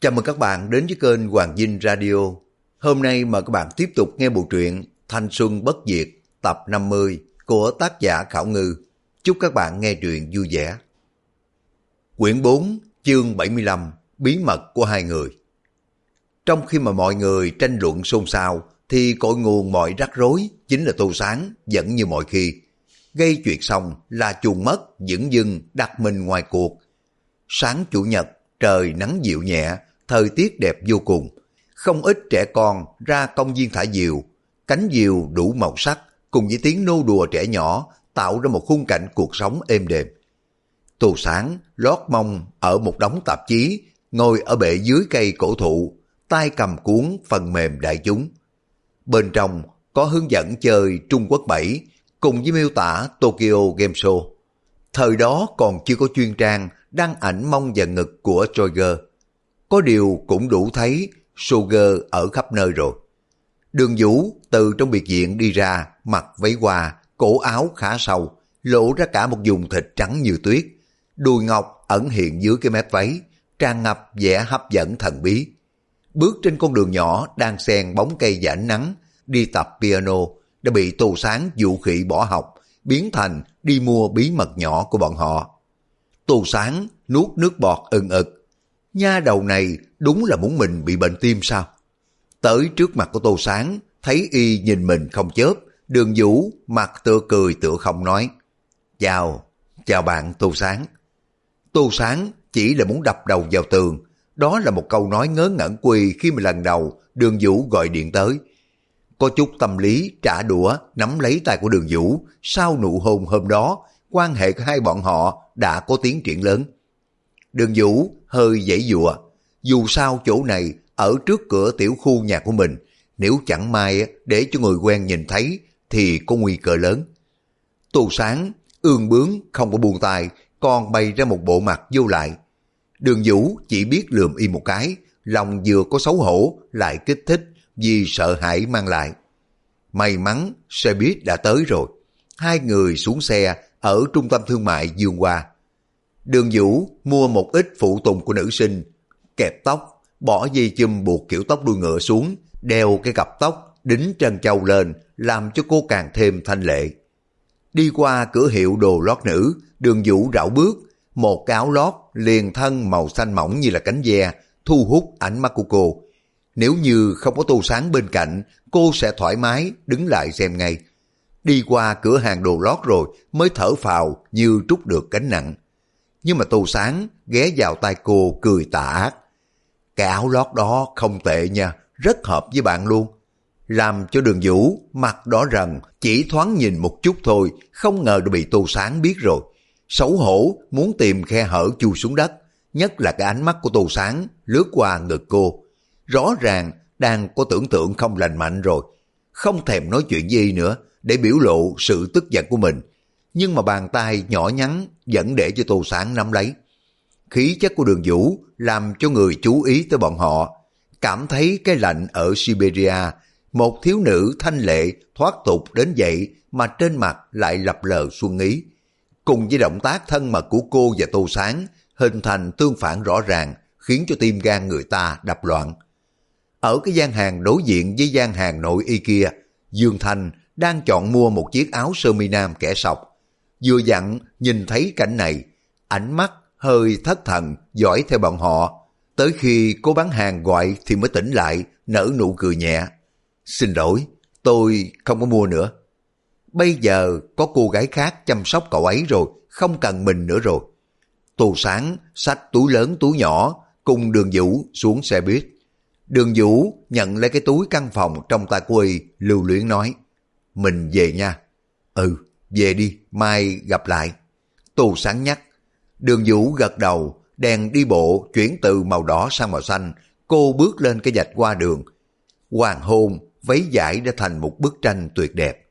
Chào mừng các bạn đến với kênh Hoàng Dinh Radio. Hôm nay mời các bạn tiếp tục nghe bộ truyện Thanh Xuân Bất Diệt tập 50 của tác giả Khảo Ngư. Chúc các bạn nghe truyện vui vẻ. Quyển 4, chương 75, Bí mật của hai người. Trong khi mà mọi người tranh luận xôn xao, thì cội nguồn mọi rắc rối chính là Tô Sáng, vẫn như mọi khi. Gây chuyện xong là chuồn mất, dửng dưng đặt mình ngoài cuộc. Sáng Chủ nhật, trời nắng dịu nhẹ, thời tiết đẹp vô cùng. Không ít trẻ con ra công viên thả diều, cánh diều đủ màu sắc cùng với tiếng nô đùa trẻ nhỏ tạo ra một khung cảnh cuộc sống êm đềm. Tô Sáng lót mông ở một đống tạp chí, ngồi ở bệ dưới cây cổ thụ, tay cầm cuốn phần mềm đại chúng. Bên trong có hướng dẫn chơi Trung Quốc 7 cùng với miêu tả Tokyo Game Show. Thời đó còn chưa có chuyên trang đăng ảnh mông và ngực của Troyer. Có điều cũng đủ thấy Sugar ở khắp nơi rồi. Đường Vũ từ trong biệt viện đi ra, mặc váy hoa, cổ áo khá sâu, lộ ra cả một vùng thịt trắng như tuyết. Đùi ngọc ẩn hiện dưới cái mép váy, tràn ngập vẻ hấp dẫn thần bí. Bước trên con đường nhỏ đang xen bóng cây và ánh nắng, đi tập piano, đã bị Tô Sáng dụ khị bỏ học, biến thành đi mua bí mật nhỏ của bọn họ. Tô Sáng nuốt nước bọt ừng ực. Nha đầu này đúng là muốn mình bị bệnh tim sao? Tới trước mặt của Tô Sáng, thấy y nhìn mình không chớp, Đường Vũ mặt tựa cười tựa không nói. Chào bạn Tô Sáng. Tô Sáng chỉ là muốn đập đầu vào tường. Đó là một câu nói ngớ ngẩn quỳ khi mà lần đầu Đường Vũ gọi điện tới. Có chút tâm lý trả đũa nắm lấy tay của Đường Vũ. Sau nụ hôn hôm đó, quan hệ của hai bọn họ đã có tiến triển lớn. Đường Vũ hơi giãy giụa, dù sao chỗ này ở trước cửa tiểu khu nhà của mình, nếu chẳng may để cho người quen nhìn thấy thì có nguy cơ lớn. Tô Sáng ương bướng không có buông tay, còn bày ra một bộ mặt vô lại. Đường Vũ chỉ biết lườm y một cái, lòng vừa có xấu hổ lại kích thích vì sợ hãi mang lại. May mắn xe buýt đã tới rồi. Hai người xuống xe ở trung tâm thương mại Dương Hoa. Đường Vũ mua một ít phụ tùng của nữ sinh, kẹp tóc, bỏ dây chùm buộc kiểu tóc đuôi ngựa xuống, đeo cái cặp tóc, đính trân châu lên, làm cho cô càng thêm thanh lệ. Đi qua cửa hiệu đồ lót nữ, Đường Vũ rảo bước, một cái áo lót liền thân màu xanh mỏng như là cánh ve, thu hút ánh mắt của cô. Nếu như không có Tô Sáng bên cạnh, cô sẽ thoải mái đứng lại xem ngay. Đi qua cửa hàng đồ lót rồi mới thở phào như trút được gánh nặng. Nhưng mà Tô Sáng ghé vào tai cô cười tà ác. Cái áo lót đó không tệ nha, rất hợp với bạn luôn. Làm cho Đường Vũ mặt đỏ rần, chỉ thoáng nhìn một chút thôi, không ngờ đã bị Tô Sáng biết rồi. Xấu hổ muốn tìm khe hở chui xuống đất, nhất là cái ánh mắt của Tô Sáng lướt qua ngực cô. Rõ ràng đang có tưởng tượng không lành mạnh rồi, không thèm nói chuyện gì nữa để biểu lộ sự tức giận của mình. Nhưng mà bàn tay nhỏ nhắn vẫn để cho Tô Sáng nắm lấy. Khí chất của Đường Vũ làm cho người chú ý tới bọn họ, cảm thấy cái lạnh ở Siberia. Một thiếu nữ thanh lệ thoát tục đến vậy mà trên mặt lại lập lờ xuân ý. Cùng với động tác thân mật của cô và Tô Sáng hình thành tương phản rõ ràng, khiến cho tim gan người ta đập loạn. Ở cái gian hàng đối diện với gian hàng nội y kia, Dương Thanh đang chọn mua một chiếc áo sơ mi nam kẻ sọc. Vừa dặn nhìn thấy cảnh này, ánh mắt hơi thất thần dõi theo bọn họ. Tới khi cô bán hàng gọi thì mới tỉnh lại, nở nụ cười nhẹ. Xin lỗi, tôi không có mua nữa. Bây giờ có cô gái khác chăm sóc cậu ấy rồi, không cần mình nữa rồi. Tô Sáng xách túi lớn túi nhỏ cùng Đường Vũ xuống xe buýt. Đường Vũ nhận lấy cái túi căn phòng trong tay của y, lưu luyến nói. Mình về nha. Ừ, về đi, mai gặp lại. Tô Sáng nhắc. Đường Vũ gật đầu, đèn đi bộ chuyển từ màu đỏ sang màu xanh. Cô bước lên cái vạch qua đường. Hoàng hôn, váy vải đã thành một bức tranh tuyệt đẹp.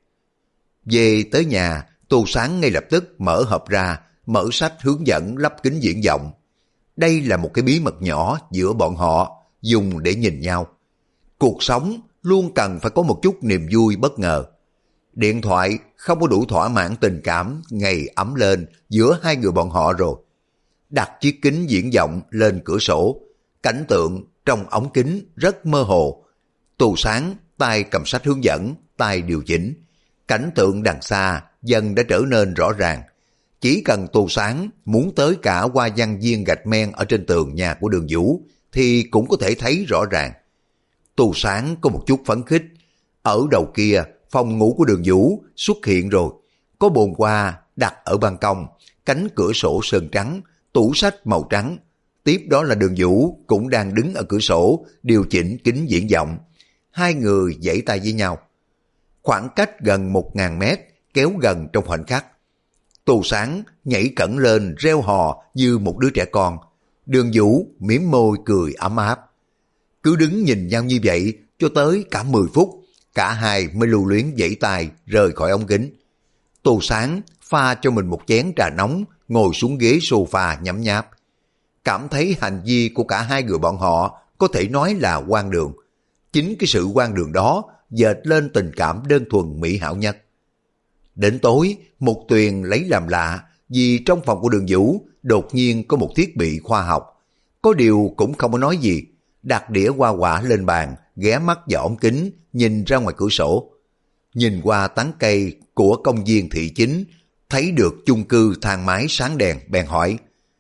Về tới nhà, Tô Sáng ngay lập tức mở hộp ra, mở sách hướng dẫn lắp kính viễn vọng. Đây là một cái bí mật nhỏ giữa bọn họ, dùng để nhìn nhau. Cuộc sống luôn cần phải có một chút niềm vui bất ngờ. Điện thoại không có đủ thỏa mãn tình cảm ngày ấm lên giữa hai người bọn họ rồi. Đặt chiếc kính viễn vọng lên cửa sổ, Cảnh tượng trong ống kính rất mơ hồ. Tô Sáng tay cầm sách hướng dẫn, tay điều chỉnh. Cảnh tượng đằng xa dần đã trở nên rõ ràng. Chỉ cần Tô Sáng muốn tới cả hoa văn viên gạch men ở trên tường nhà của Đường Vũ thì cũng có thể thấy rõ ràng. Tô Sáng có một chút phấn khích. Ở đầu kia, phòng ngủ của Đường Vũ xuất hiện rồi. Có bồn hoa đặt ở ban công, cánh cửa sổ sơn trắng, tủ sách màu trắng. Tiếp đó là Đường Vũ cũng đang đứng ở cửa sổ điều chỉnh kính viễn vọng. Hai người giãy tay với nhau. Khoảng cách gần 1000 mét kéo gần trong khoảnh khắc. Tô Sáng nhảy cẩn lên reo hò như một đứa trẻ con. Đường Vũ mím môi cười ấm áp. Cứ đứng nhìn nhau như vậy cho tới cả 10 phút, cả hai mới lưu luyến giãy tay rời khỏi ống kính. Tô Sáng pha cho mình một chén trà nóng, ngồi xuống ghế sofa nhấm nháp. Cảm thấy hành vi của cả hai người bọn họ có thể nói là hoang đường. Chính cái sự hoang đường đó dệt lên tình cảm đơn thuần mỹ hảo nhất. Đến tối, Mục Tuyền lấy làm lạ vì trong phòng của Đường Vũ đột nhiên có một thiết bị khoa học. Có điều cũng không có nói gì, đặt đĩa hoa quả lên bàn, ghé mắt vào ống kính, nhìn ra ngoài cửa sổ. Nhìn qua tán cây của công viên thị chính, thấy được chung cư thang máy sáng đèn, bèn hỏi,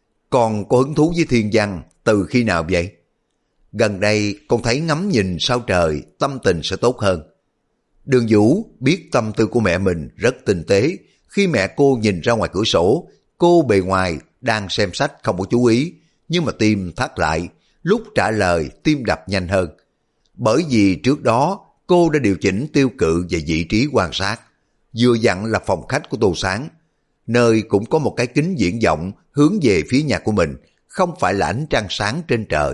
con có hứng thú với thiên văn từ khi nào vậy? Gần đây con thấy ngắm nhìn sao trời, tâm tình sẽ tốt hơn. Đường Vũ biết tâm tư của mẹ mình rất tinh tế. Khi mẹ cô nhìn ra ngoài cửa sổ, cô bề ngoài đang xem sách không có chú ý, nhưng mà tim thắt lại, lúc trả lời tim đập nhanh hơn. Bởi vì trước đó cô đã điều chỉnh tiêu cự về vị trí quan sát. Vừa dặn là phòng khách của Tô Sáng, nơi cũng có một cái kính viễn vọng hướng về phía nhà của mình, không phải là ánh trăng sáng trên trời.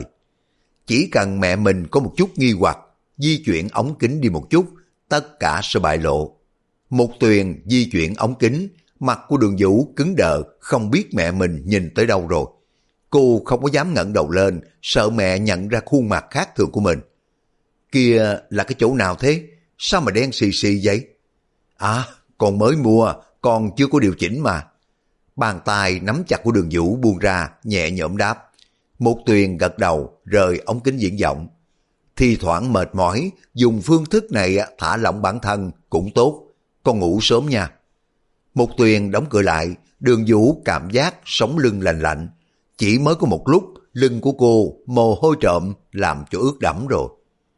Chỉ cần mẹ mình có một chút nghi hoặc, di chuyển ống kính đi một chút, tất cả sẽ bại lộ. Mục Tuyền di chuyển ống kính, mặt của Đường Vũ cứng đờ, không biết mẹ mình nhìn tới đâu rồi. Cô không có dám ngẩng đầu lên, sợ mẹ nhận ra khuôn mặt khác thường của mình. Kia là cái chỗ nào thế? Sao mà đen xì xì vậy? À, con mới mua, con chưa có điều chỉnh mà. Bàn tay nắm chặt của Đường Vũ buông ra, nhẹ nhõm đáp. Mục Tuyền gật đầu, rời ống kính viễn vọng. Thi thoảng mệt mỏi, dùng phương thức này thả lỏng bản thân cũng tốt. Con ngủ sớm nha. Mục Tuyền đóng cửa lại, Đường Vũ cảm giác sống lưng lạnh lạnh. Chỉ mới có một lúc, lưng của cô mồ hôi trộm làm cho ướt đẫm rồi.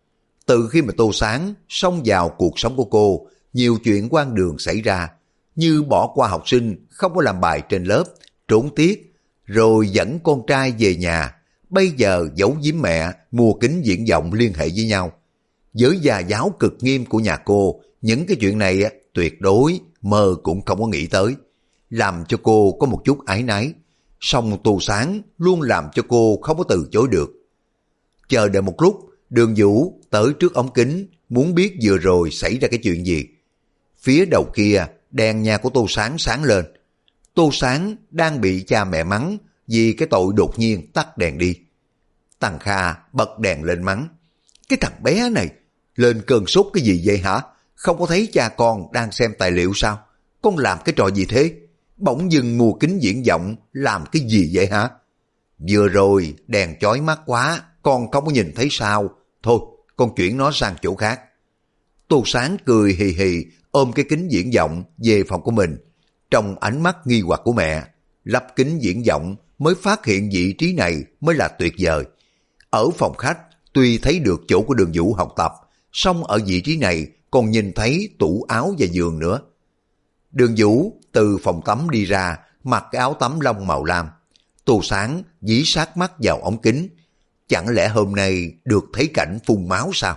Từ khi mà Tô Sáng xông vào cuộc sống của cô, nhiều chuyện hoang đường xảy ra, như bỏ qua học sinh, không có làm bài trên lớp, trốn tiết, rồi dẫn con trai về nhà. Bây giờ giấu giếm mẹ, mua kính viễn vọng liên hệ với nhau. Với gia giáo cực nghiêm của nhà cô, những cái chuyện này tuyệt đối mơ cũng không có nghĩ tới, làm cho cô có một chút áy náy. Song Tô Sáng luôn làm cho cô không có từ chối được. Chờ đợi một lúc, Đường Vũ tới trước ống kính, muốn biết vừa rồi xảy ra cái chuyện gì. Phía đầu kia, đèn nhà của Tô Sáng sáng lên. Tô Sáng đang bị cha mẹ mắng vì cái tội đột nhiên tắt đèn đi. Tăng Kha bật đèn lên mắng. Cái thằng bé này, lên cơn sốt cái gì vậy hả? Không có thấy cha con đang xem tài liệu sao? Con làm cái trò gì thế? Bỗng dưng mua kính viễn vọng làm cái gì vậy hả? Vừa rồi đèn chói mắt quá, con không có nhìn thấy sao? Thôi, con chuyển nó sang chỗ khác. Tô Sáng cười hì hì ôm cái kính viễn vọng về phòng của mình. Trong ánh mắt nghi hoặc của mẹ, lắp kính viễn vọng mới phát hiện vị trí này mới là tuyệt vời. Ở phòng khách, tuy thấy được chỗ của Đường Vũ học tập, song ở vị trí này còn nhìn thấy tủ áo và giường nữa. Đường Vũ từ phòng tắm đi ra, mặc cái áo tắm lông màu lam. Tô Sáng dí sát mắt vào ống kính. Chẳng lẽ hôm nay được thấy cảnh phun máu sao?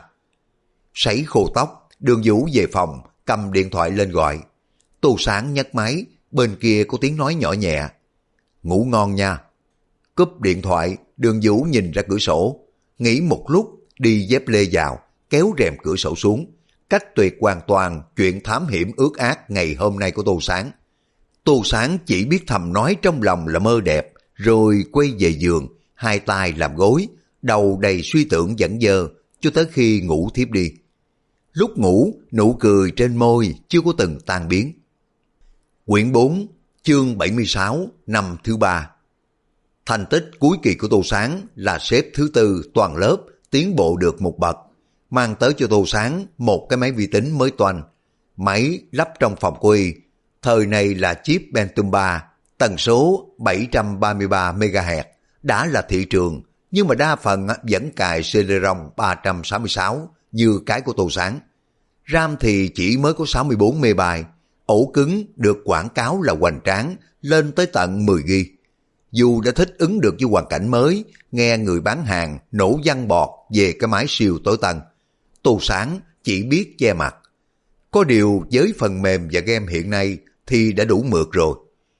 Sấy khô tóc, Đường Vũ về phòng, cầm điện thoại lên gọi. Tô Sáng nhấc máy, bên kia có tiếng nói nhỏ nhẹ. Ngủ ngon nha. Cúp điện thoại, Đường Vũ nhìn ra cửa sổ. Nghĩ một lúc, đi dép lê vào, kéo rèm cửa sổ xuống. Cách tuyệt hoàn toàn chuyện thám hiểm ước ác ngày hôm nay của Tô Sáng. Tô Sáng chỉ biết thầm nói trong lòng là mơ đẹp, rồi quay về giường, hai tay làm gối, đầu đầy suy tưởng dẫn dơ, cho tới khi ngủ thiếp đi. Lúc ngủ, nụ cười trên môi chưa có từng tan biến. Quyển 4, chương 76, năm thứ 3. Thành tích cuối kỳ của Tô Sáng là xếp thứ tư toàn lớp, tiến bộ được một bậc, mang tới cho Tô Sáng một cái máy vi tính mới toanh. Máy lắp trong phòng của y, thời này là chip Pentium 3, tần số 733 MHz, đã là thị trường, nhưng mà đa phần vẫn cài CD-ROM 366 như cái của Tô Sáng. RAM thì chỉ mới có 64 MB, ổ cứng được quảng cáo là hoành tráng, lên tới tận 10 GB. Dù đã thích ứng được với hoàn cảnh mới, nghe người bán hàng nổ văng bọt về cái máy siêu tối tân, Tô Sáng chỉ biết che mặt. Có điều với phần mềm và game hiện nay thì đã đủ mượt rồi.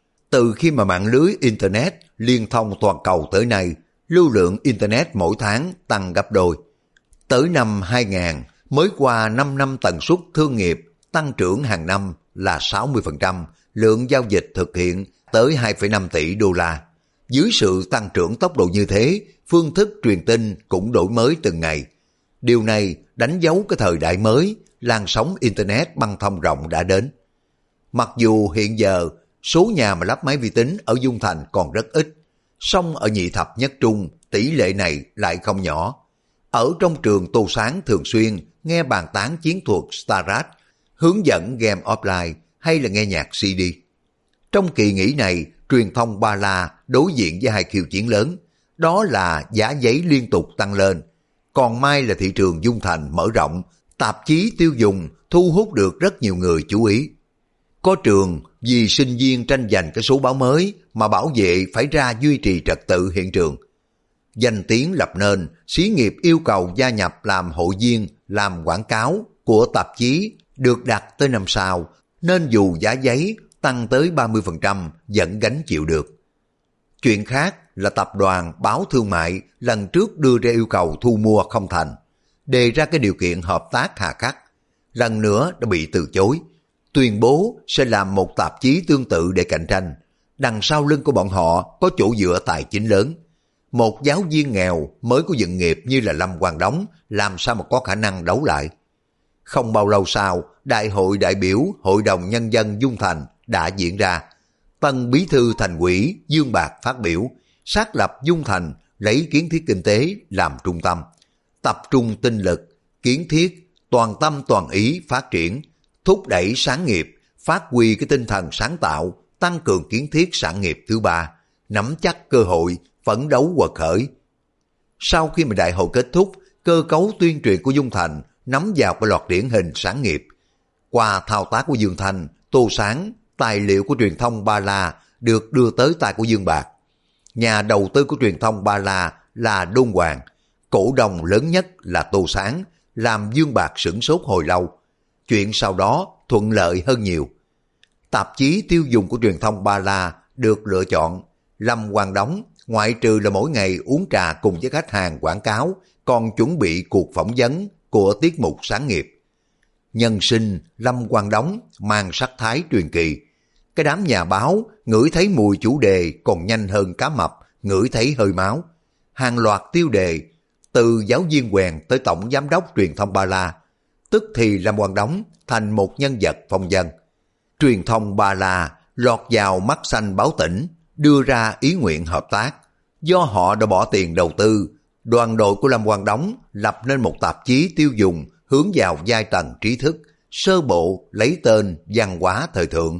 Từ khi mà mạng lưới Internet liên thông toàn cầu tới nay, lưu lượng Internet mỗi tháng tăng gấp đôi. Tới năm 2000, mới qua 5 năm tần suất thương nghiệp tăng trưởng hàng năm là 60%, lượng giao dịch thực hiện tới 2,5 tỷ đô la. Dưới sự tăng trưởng tốc độ như thế, phương thức truyền tin cũng đổi mới từng ngày. Điều này đánh dấu cái thời đại mới, làn sóng Internet băng thông rộng đã đến. Mặc dù hiện giờ số nhà mà lắp máy vi tính ở Dung Thành còn rất ít, song ở nhị thập nhất trung tỷ lệ này lại không nhỏ. Ở trong trường Tô Sáng thường xuyên nghe bàn tán chiến thuật StarCraft, hướng dẫn game offline hay là nghe nhạc CD. Trong kỳ nghỉ này, truyền thông Ba La đối diện với hai khiêu chiến lớn, đó là giá giấy liên tục tăng lên. Còn mai là thị trường Dung Thành mở rộng, tạp chí tiêu dùng thu hút được rất nhiều người chú ý. Có trường vì sinh viên tranh giành cái số báo mới mà bảo vệ phải ra duy trì trật tự hiện trường. Danh tiếng lập nên, xí nghiệp yêu cầu gia nhập làm hội viên, làm quảng cáo của tạp chí được đặt tới năm sau, nên dù giá giấy tăng tới 30% vẫn gánh chịu được. Chuyện khác là tập đoàn báo thương mại lần trước đưa ra yêu cầu thu mua không thành, đề ra cái điều kiện hợp tác hà khắc, lần nữa đã bị từ chối, tuyên bố sẽ làm một tạp chí tương tự để cạnh tranh. Đằng sau lưng của bọn họ có chỗ dựa tài chính lớn. Một giáo viên nghèo mới có dựng nghiệp như là Lâm Quang Đống làm sao mà có khả năng đấu lại. Không bao lâu sau, Đại hội đại biểu Hội đồng Nhân dân Dung Thành đã diễn ra. Tân bí thư thành ủy Dương Bạc phát biểu, xác lập Dung Thành lấy kiến thiết kinh tế làm trung tâm, tập trung tinh lực, kiến thiết, toàn tâm toàn ý phát triển, thúc đẩy sáng nghiệp, phát huy cái tinh thần sáng tạo, tăng cường kiến thiết sản nghiệp thứ ba, nắm chắc cơ hội, phấn đấu quật khởi. Sau khi mà đại hội kết thúc, cơ cấu tuyên truyền của Dung Thành nắm vào cái loạt điển hình sáng nghiệp. Qua thao tác của Dương Thành, Tô Sáng, tài liệu của truyền thông Ba La được đưa tới tay của Dương Bạc. Nhà đầu tư của truyền thông Ba La là Đôn Hoàng, cổ đông lớn nhất là Tô Sáng, làm Dương Bạc sửng sốt hồi lâu. Chuyện sau đó thuận lợi hơn nhiều. Tạp chí tiêu dùng của truyền thông Ba La được lựa chọn. Lâm Quang Đống, ngoại trừ là mỗi ngày uống trà cùng với khách hàng quảng cáo, còn chuẩn bị cuộc phỏng vấn của tiết mục sáng nghiệp. Nhân sinh Lâm Quang Đống mang sắc thái truyền kỳ. Cái đám nhà báo ngửi thấy mùi chủ đề còn nhanh hơn cá mập ngửi thấy hơi máu. Hàng loạt tiêu đề, từ giáo viên quèn tới tổng giám đốc truyền thông Ba La, tức thì Lâm Quang Đống thành một nhân vật phong vân. Truyền thông Ba La lọt vào mắt xanh báo tỉnh, đưa ra ý nguyện hợp tác. Do họ đã bỏ tiền đầu tư, đoàn đội của Lâm Quang Đống lập nên một tạp chí tiêu dùng hướng vào giai tầng trí thức, sơ bộ lấy tên văn hóa thời thượng.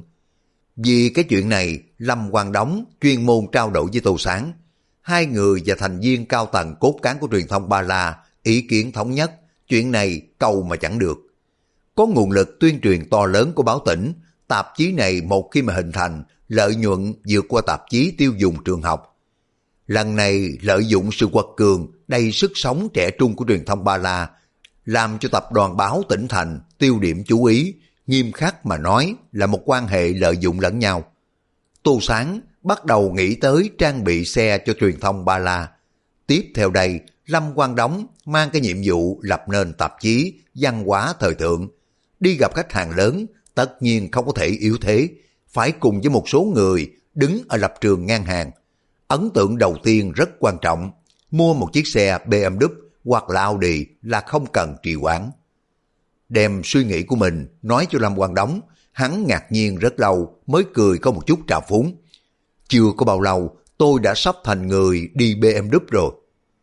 Vì cái chuyện này, Lâm Quang Đống chuyên môn trao đổi với Tô Sáng. Hai người và thành viên cao tầng cốt cán của truyền thông Ba La ý kiến thống nhất, chuyện này cầu mà chẳng được. Có nguồn lực tuyên truyền to lớn của báo tỉnh, tạp chí này một khi mà hình thành, lợi nhuận vượt qua tạp chí tiêu dùng trường học. Lần này lợi dụng sự quật cường, đầy sức sống trẻ trung của truyền thông Ba La, làm cho tập đoàn báo tỉnh thành tiêu điểm chú ý, nghiêm khắc mà nói là một quan hệ lợi dụng lẫn nhau. Tô Sáng bắt đầu nghĩ tới trang bị xe cho truyền thông Ba La. Tiếp theo đây, Lâm Quang Đống mang cái nhiệm vụ lập nên tạp chí văn hóa thời thượng. Đi gặp khách hàng lớn, tất nhiên không có thể yếu thế, phải cùng với một số người đứng ở lập trường ngang hàng. Ấn tượng đầu tiên rất quan trọng, mua một chiếc xe BMW hoặc là Audi là không cần trì hoãn. Đem suy nghĩ của mình nói cho Lâm Quang Đống, hắn ngạc nhiên rất lâu mới cười có một chút trào phúng. Chưa có bao lâu, tôi đã sắp thành người đi BMW rồi.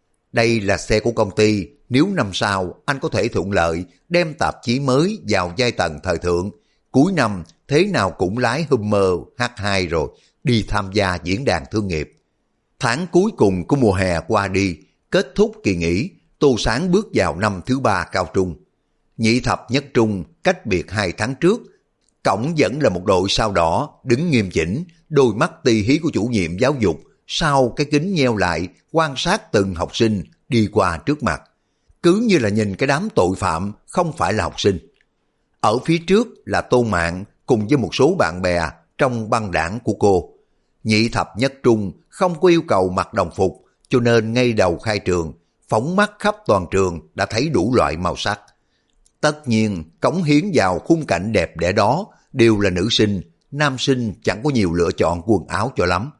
Đây là xe của công ty, nếu năm sau anh có thể thuận lợi đem tạp chí mới vào giai tầng thời thượng, cuối năm thế nào cũng lái Hummer H2 rồi, đi tham gia diễn đàn thương nghiệp. Tháng cuối cùng của mùa hè qua đi, kết thúc kỳ nghỉ, Tô Sáng bước vào năm thứ 3 cao trung. Nhị thập nhất trung cách biệt 2 tháng trước, cổng vẫn là một đội sao đỏ đứng nghiêm chỉnh, đôi mắt tì hí của chủ nhiệm giáo dục sau cái kính nheo lại quan sát từng học sinh đi qua trước mặt, cứ như là nhìn cái đám tội phạm không phải là học sinh. Ở phía trước là Tôn Mạn cùng với một số bạn bè trong băng đảng của cô. Nhị thập nhất trung không có yêu cầu mặc đồng phục, cho nên ngay đầu khai trường, phóng mắt khắp toàn trường đã thấy đủ loại màu sắc. Tất nhiên, cống hiến vào khung cảnh đẹp đẽ đó đều là nữ sinh, nam sinh chẳng có nhiều lựa chọn quần áo cho lắm.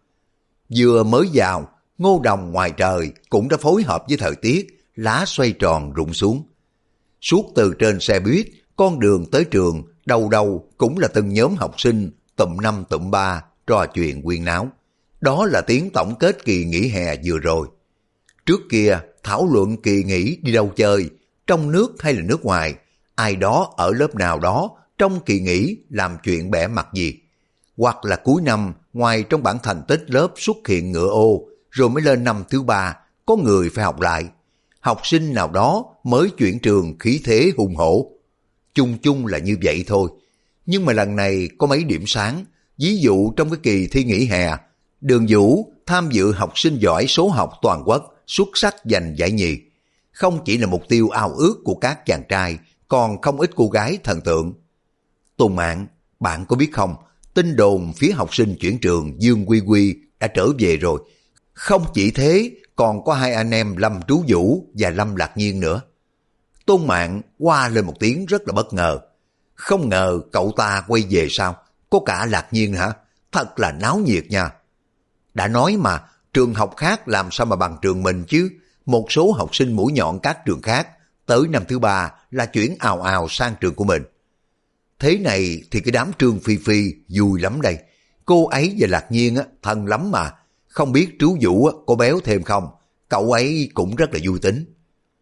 Vừa mới vào, ngô đồng ngoài trời cũng đã phối hợp với thời tiết, lá xoay tròn rụng xuống. Suốt từ trên xe buýt, con đường tới trường, đầu đầu cũng là từng nhóm học sinh tụm năm tụm ba trò chuyện huyên náo. Đó là tiếng tổng kết kỳ nghỉ hè vừa rồi. Trước kia, thảo luận kỳ nghỉ đi đâu chơi, trong nước hay là nước ngoài, ai đó ở lớp nào đó trong kỳ nghỉ làm chuyện bẻ mặt gì. Hoặc là cuối năm, ngoài trong bảng thành tích lớp xuất hiện ngựa ô, rồi mới lên năm thứ 3, có người phải học lại. Học sinh nào đó mới chuyển trường khí thế hùng hổ. Chung chung là như vậy thôi. Nhưng mà lần này có mấy điểm sáng. Ví dụ trong cái kỳ thi nghỉ hè, Đường Vũ tham dự học sinh giỏi số học toàn quốc, xuất sắc giành giải nhì. Không chỉ là mục tiêu ao ước của các chàng trai, còn không ít cô gái thần tượng. Tôn Mạn, bạn có biết không, tin đồn phía học sinh chuyển trường Dương Quy Quy đã trở về rồi. Không chỉ thế, còn có 2 anh em Lâm Trú Vũ và Lâm Lạc Nhiên nữa. Tôn Mạn qua lên một tiếng rất là bất ngờ. Không ngờ cậu ta quay về sao? Có cả Lạc Nhiên hả? Thật là náo nhiệt nha. Đã nói mà, trường học khác làm sao mà bằng trường mình chứ? Một số học sinh mũi nhọn các trường khác, tới năm thứ 3 là chuyển ào ào sang trường của mình. Thế này thì cái đám Trương Phi Phi vui lắm đây. Cô ấy và Lạc Nhiên thân lắm mà. Không biết Trú Vũ có béo thêm không? Cậu ấy cũng rất là vui tính.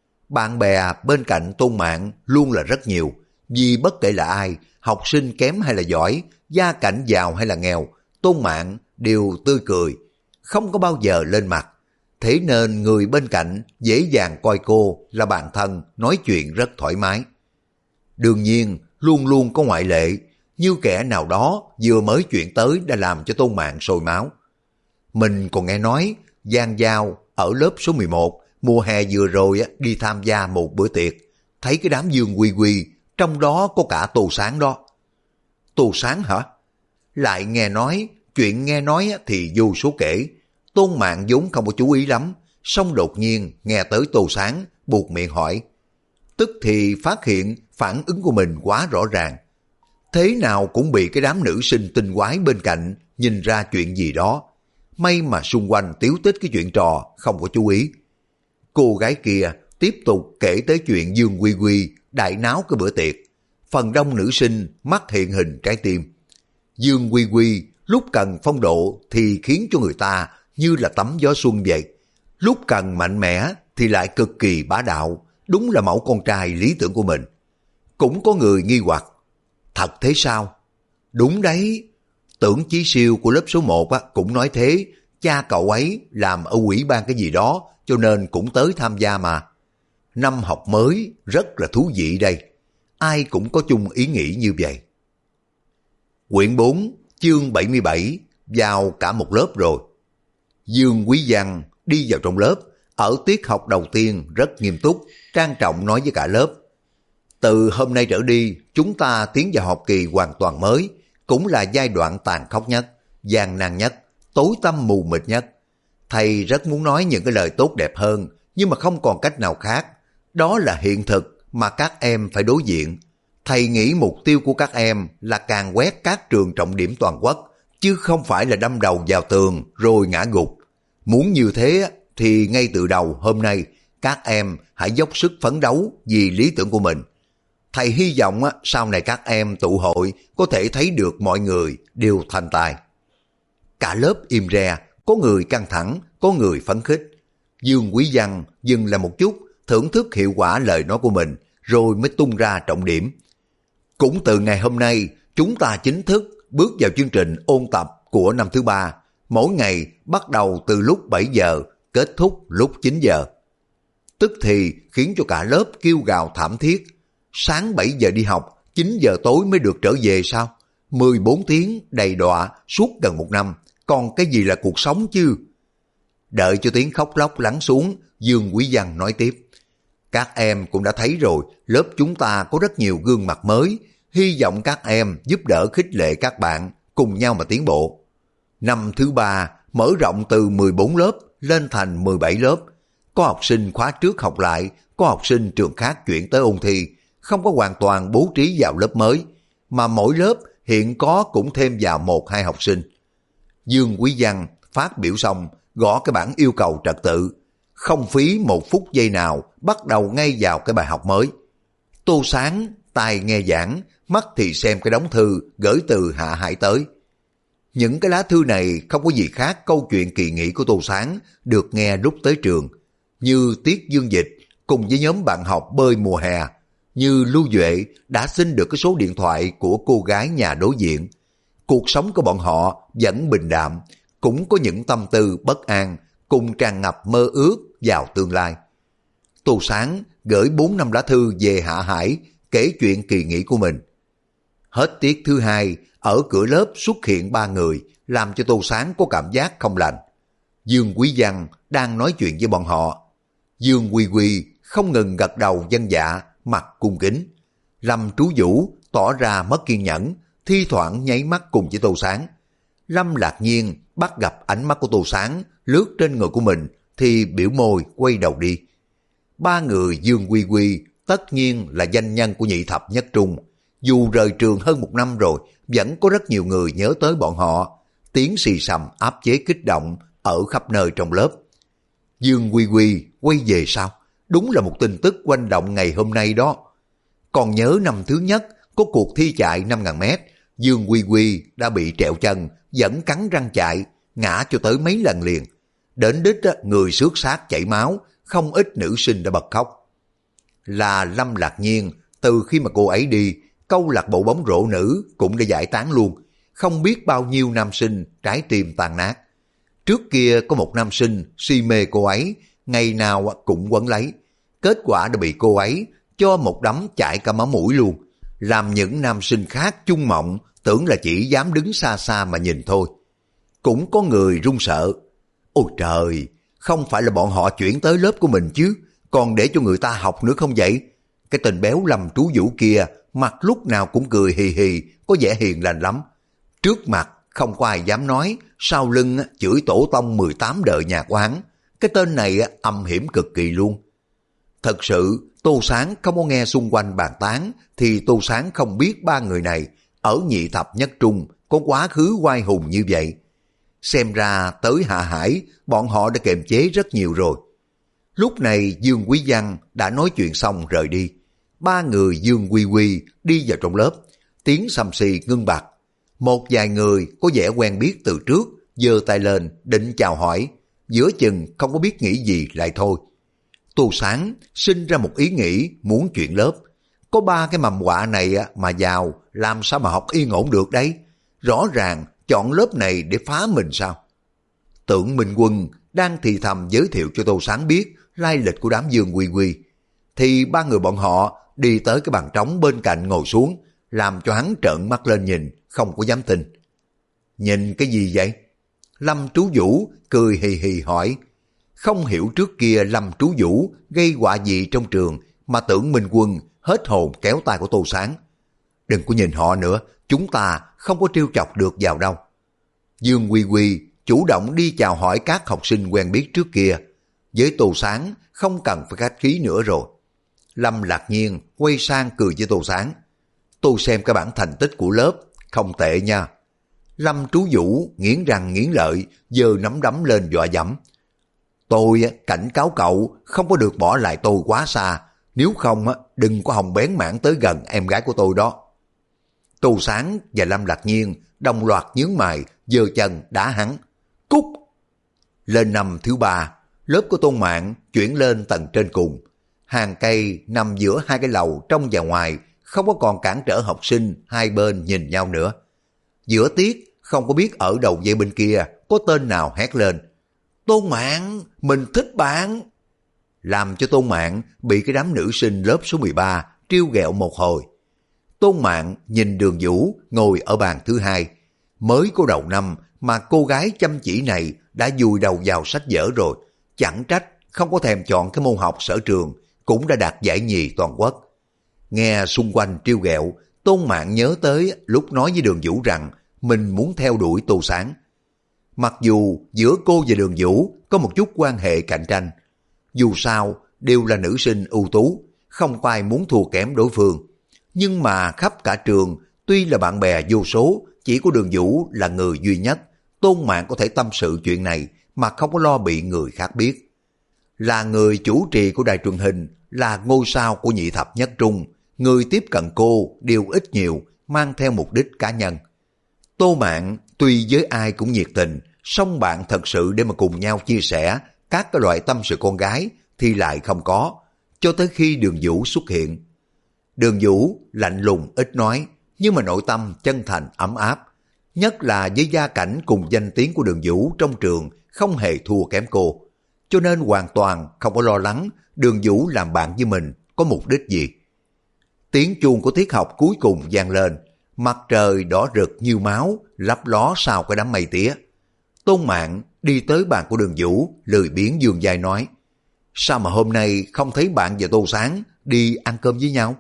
Bạn bè bên cạnh Tôn Mạn luôn là rất nhiều. Vì bất kể là ai, học sinh kém hay là giỏi, gia cảnh giàu hay là nghèo, Tôn Mạn đều tươi cười, không có bao giờ lên mặt. Thế nên người bên cạnh dễ dàng coi cô là bạn thân, nói chuyện rất thoải mái. Đương nhiên, luôn luôn có ngoại lệ, như kẻ nào đó vừa mới chuyển tới đã làm cho Tôn Mạn sôi máu. Mình còn nghe nói, Giang Giao ở lớp số 11, mùa hè vừa rồi đi tham gia một bữa tiệc, thấy cái đám Dương Quy Quy, trong đó có cả Tô Sáng đó. Tô Sáng hả? Lại nghe nói, chuyện nghe nói thì vô số kể. Tôn Mạn vốn không có chú ý lắm, song đột nhiên nghe tới Tô Sáng, buột miệng hỏi. Tức thì phát hiện phản ứng của mình quá rõ ràng. Thế nào cũng bị cái đám nữ sinh tinh quái bên cạnh nhìn ra chuyện gì đó. May mà xung quanh tiếu tích cái chuyện trò, không có chú ý. Cô gái kia tiếp tục kể tới chuyện Dương Quy Quy đại náo cái bữa tiệc. Phần đông nữ sinh mắt hiện hình trái tim. Dương Quy Quy lúc cần phong độ thì khiến cho người ta như là tắm gió xuân vậy. Lúc cần mạnh mẽ thì lại cực kỳ bá đạo, đúng là mẫu con trai lý tưởng của mình. Cũng có người nghi hoặc, thật thế sao? Đúng đấy, Tưởng Chí Siêu của lớp số 1 cũng nói thế, cha cậu ấy làm ở ủy ban cái gì đó cho nên cũng tới tham gia mà. Năm học mới rất là thú vị đây, ai cũng có chung ý nghĩ như vậy. Quyển 4, chương 77, vào cả một lớp rồi. Dương Quý Văn đi vào trong lớp, ở tiết học đầu tiên rất nghiêm túc, trang trọng nói với cả lớp. Từ hôm nay trở đi, chúng ta tiến vào học kỳ hoàn toàn mới, cũng là giai đoạn tàn khốc nhất, gian nan nhất, tối tăm mù mịt nhất. Thầy rất muốn nói những cái lời tốt đẹp hơn, nhưng mà không còn cách nào khác. Đó là hiện thực mà các em phải đối diện. Thầy nghĩ mục tiêu của các em là càn quét các trường trọng điểm toàn quốc, chứ không phải là đâm đầu vào tường rồi ngã gục. Muốn như thế thì ngay từ đầu hôm nay, các em hãy dốc sức phấn đấu vì lý tưởng của mình. Thầy hy vọng sau này các em tụ hội có thể thấy được mọi người đều thành tài. Cả lớp im re, có người căng thẳng, có người phấn khích. Dương Quý Văn dừng lại một chút, thưởng thức hiệu quả lời nói của mình, rồi mới tung ra trọng điểm. Cũng từ ngày hôm nay, chúng ta chính thức bước vào chương trình ôn tập của năm thứ 3, mỗi ngày bắt đầu từ lúc 7 giờ, kết thúc lúc 9 giờ. Tức thì khiến cho cả lớp kêu gào thảm thiết. Sáng 7 giờ đi học, 9 giờ tối mới được trở về sao? 14 tiếng đầy đọa suốt gần 1 năm, còn cái gì là cuộc sống chứ? Đợi cho tiếng khóc lóc lắng xuống, Dương Quý Văn nói tiếp. Các em cũng đã thấy rồi, lớp chúng ta có rất nhiều gương mặt mới, hy vọng các em giúp đỡ khích lệ các bạn, cùng nhau mà tiến bộ. Năm thứ 3 mở rộng từ 14 lớp lên thành 17 lớp. Có học sinh khóa trước học lại, có học sinh trường khác chuyển tới ôn thi, không có hoàn toàn bố trí vào lớp mới, mà mỗi lớp hiện có cũng thêm vào 1-2 học sinh. Dương Quý Văn phát biểu xong, gõ cái bảng yêu cầu trật tự, không phí 1 phút giây nào, bắt đầu ngay vào cái bài học mới. Tô Sáng tai nghe giảng, mắt thì xem cái đống thư gửi từ Hạ Hải tới. Những cái lá thư này không có gì khác câu chuyện kỳ nghỉ của Tô Sáng được nghe lúc tới trường, như tiết dương dịch cùng với nhóm bạn học bơi mùa hè, như Lưu Duệ đã xin được cái số điện thoại của cô gái nhà đối diện. Cuộc sống của bọn họ vẫn bình đạm, cũng có những tâm tư bất an, cùng tràn ngập mơ ước vào tương lai. Tô Sáng gửi 4-5 lá thư về Hạ Hải, kể chuyện kỳ nghỉ của mình. Hết tiết thứ 2, ở cửa lớp xuất hiện 3 người, làm cho Tô Sáng có cảm giác không lành. Dương Quý Văn đang nói chuyện với bọn họ. Dương Quy Quy không ngừng gật đầu vâng dạ, mặt cung kính. Lâm Trú Vũ tỏ ra mất kiên nhẫn, thi thoảng nháy mắt cùng với Tô Sáng. Lâm Lạc Nhiên bắt gặp ánh mắt của Tô Sáng lướt trên người của mình thì biểu môi quay đầu đi. 3 người Dương Quy Quy tất nhiên là danh nhân của nhị thập nhất trung. Dù rời trường hơn 1 năm rồi, vẫn có rất nhiều người nhớ tới bọn họ. Tiếng xì xầm áp chế kích động ở khắp nơi trong lớp. Dương Quy Quy quay về sao? Đúng là một tin tức quanh động ngày hôm nay đó. Còn nhớ năm thứ nhất có cuộc thi chạy 5.000 mét, Dương Quy Quy đã bị trẹo chân, vẫn cắn răng chạy, ngã cho tới mấy lần liền. Đến đích người xước xác chảy máu, không ít nữ sinh đã bật khóc. Là Lâm Lạc Nhiên, từ khi mà cô ấy đi, câu lạc bộ bóng rổ nữ cũng đã giải tán luôn. Không biết bao nhiêu nam sinh trái tim tan nát. Trước kia có một nam sinh si mê cô ấy, ngày nào cũng quấn lấy. Kết quả đã bị cô ấy cho một đấm chảy cả máu mũi luôn. Làm những nam sinh khác chung mộng, tưởng là chỉ dám đứng xa xa mà nhìn thôi. Cũng có người run sợ. Ôi trời, không phải là bọn họ chuyển tới lớp của mình chứ, còn để cho người ta học nữa không vậy? Cái tên béo Lâm Trú Vũ kia, mặt lúc nào cũng cười hì hì, có vẻ hiền lành lắm. Trước mặt không có ai dám nói, sau lưng chửi tổ tông 18 đời nhà của hắn. Cái tên này âm hiểm cực kỳ luôn. Thật sự, Tô Sáng không có nghe xung quanh bàn tán, thì Tô Sáng không biết 3 người này ở nhị thập nhất trung có quá khứ oai hùng như vậy. Xem ra tới Hạ Hải, bọn họ đã kiềm chế rất nhiều rồi. Lúc này Dương Quý Văn đã nói chuyện xong rời đi. 3 người Dương Quy Quy đi vào trong lớp, tiếng xầm xì ngưng bặt. Một vài người có vẻ quen biết từ trước, giơ tay lên định chào hỏi, giữa chừng không có biết nghĩ gì lại thôi. Tô Sáng sinh ra một ý nghĩ muốn chuyển lớp. Có 3 cái mầm họa này mà vào, làm sao mà học yên ổn được đấy? Rõ ràng chọn lớp này để phá mình sao? Tưởng Minh Quân đang thì thầm giới thiệu cho Tô Sáng biết lai lịch của đám Dương Quy Quy, thì 3 người bọn họ đi tới cái bàn trống bên cạnh ngồi xuống, làm cho hắn trợn mắt lên nhìn, không có dám tin. Nhìn cái gì vậy? Lâm Trú Vũ cười hì hì hỏi. Không hiểu trước kia Lâm Trú Vũ gây họa gì trong trường mà Tưởng Minh Quân hết hồn kéo tay của Tô Sáng. Đừng có nhìn họ nữa, chúng ta không có trêu chọc được vào đâu. Dương Quy Quy chủ động đi chào hỏi các học sinh quen biết trước kia. Với Tô Sáng không cần phải khách khí nữa rồi. Lâm Lạc Nhiên quay sang cười với Tô Sáng. Tôi xem cái bảng thành tích của lớp, không tệ nha. Lâm Trú Vũ nghiến răng nghiến lợi, giơ nắm đấm lên dọa dẫm. Tôi cảnh cáo cậu không có được bỏ lại tôi quá xa, nếu không đừng có hòng bén mảng tới gần em gái của tôi đó. Tô Sáng và Lâm Lạc Nhiên đồng loạt nhướng mày, giơ chân đá hắn. Cút! Lên năm thứ 3, lớp của Tôn Mạn chuyển lên tầng trên cùng. Hàng cây nằm giữa hai cái lầu trong và ngoài, không có còn cản trở học sinh hai bên nhìn nhau nữa. Giữa tiết, không có biết ở đầu dây bên kia có tên nào hét lên: Tôn Mạn, mình thích bạn. Làm cho Tôn Mạn bị cái đám nữ sinh lớp số 13 trêu ghẹo một hồi. Tôn Mạn nhìn Đường Vũ ngồi ở bàn thứ 2. Mới có đầu năm mà cô gái chăm chỉ này đã vùi đầu vào sách vở rồi. Chẳng trách không có thèm chọn cái môn học sở trường, cũng đã đạt giải nhì toàn quốc. Nghe xung quanh trêu ghẹo, Tôn Mạn nhớ tới lúc nói với Đường Vũ rằng mình muốn theo đuổi Tô Sáng. Mặc dù giữa cô và Đường Vũ có một chút quan hệ cạnh tranh, dù sao đều là nữ sinh ưu tú, không có ai muốn thua kém đối phương. Nhưng mà khắp cả trường, tuy là bạn bè vô số, chỉ có Đường Vũ là người duy nhất Tôn Mạn có thể tâm sự chuyện này mà không có lo bị người khác biết. Là người chủ trì của đài truyền hình, là ngôi sao của nhị thập nhất trung, người tiếp cận cô đều ít nhiều mang theo mục đích cá nhân. Tô Mạn tuy với ai cũng nhiệt tình, song bạn thật sự để mà cùng nhau chia sẻ các cái loại tâm sự con gái thì lại không có, cho tới khi Đường Vũ xuất hiện. Đường Vũ lạnh lùng ít nói, nhưng mà nội tâm chân thành ấm áp, nhất là với gia cảnh cùng danh tiếng của Đường Vũ trong trường không hề thua kém cô, cho nên hoàn toàn không có lo lắng Đường Vũ làm bạn với mình có mục đích gì. Tiếng chuông của tiết học cuối cùng vang lên, mặt trời đỏ rực như máu lấp ló sau cái đám mây tía. Tôn Mạn đi tới bàn của Đường Vũ, lười biếng vươn vai nói: Sao mà hôm nay không thấy bạn và Tô Sáng đi ăn cơm với nhau?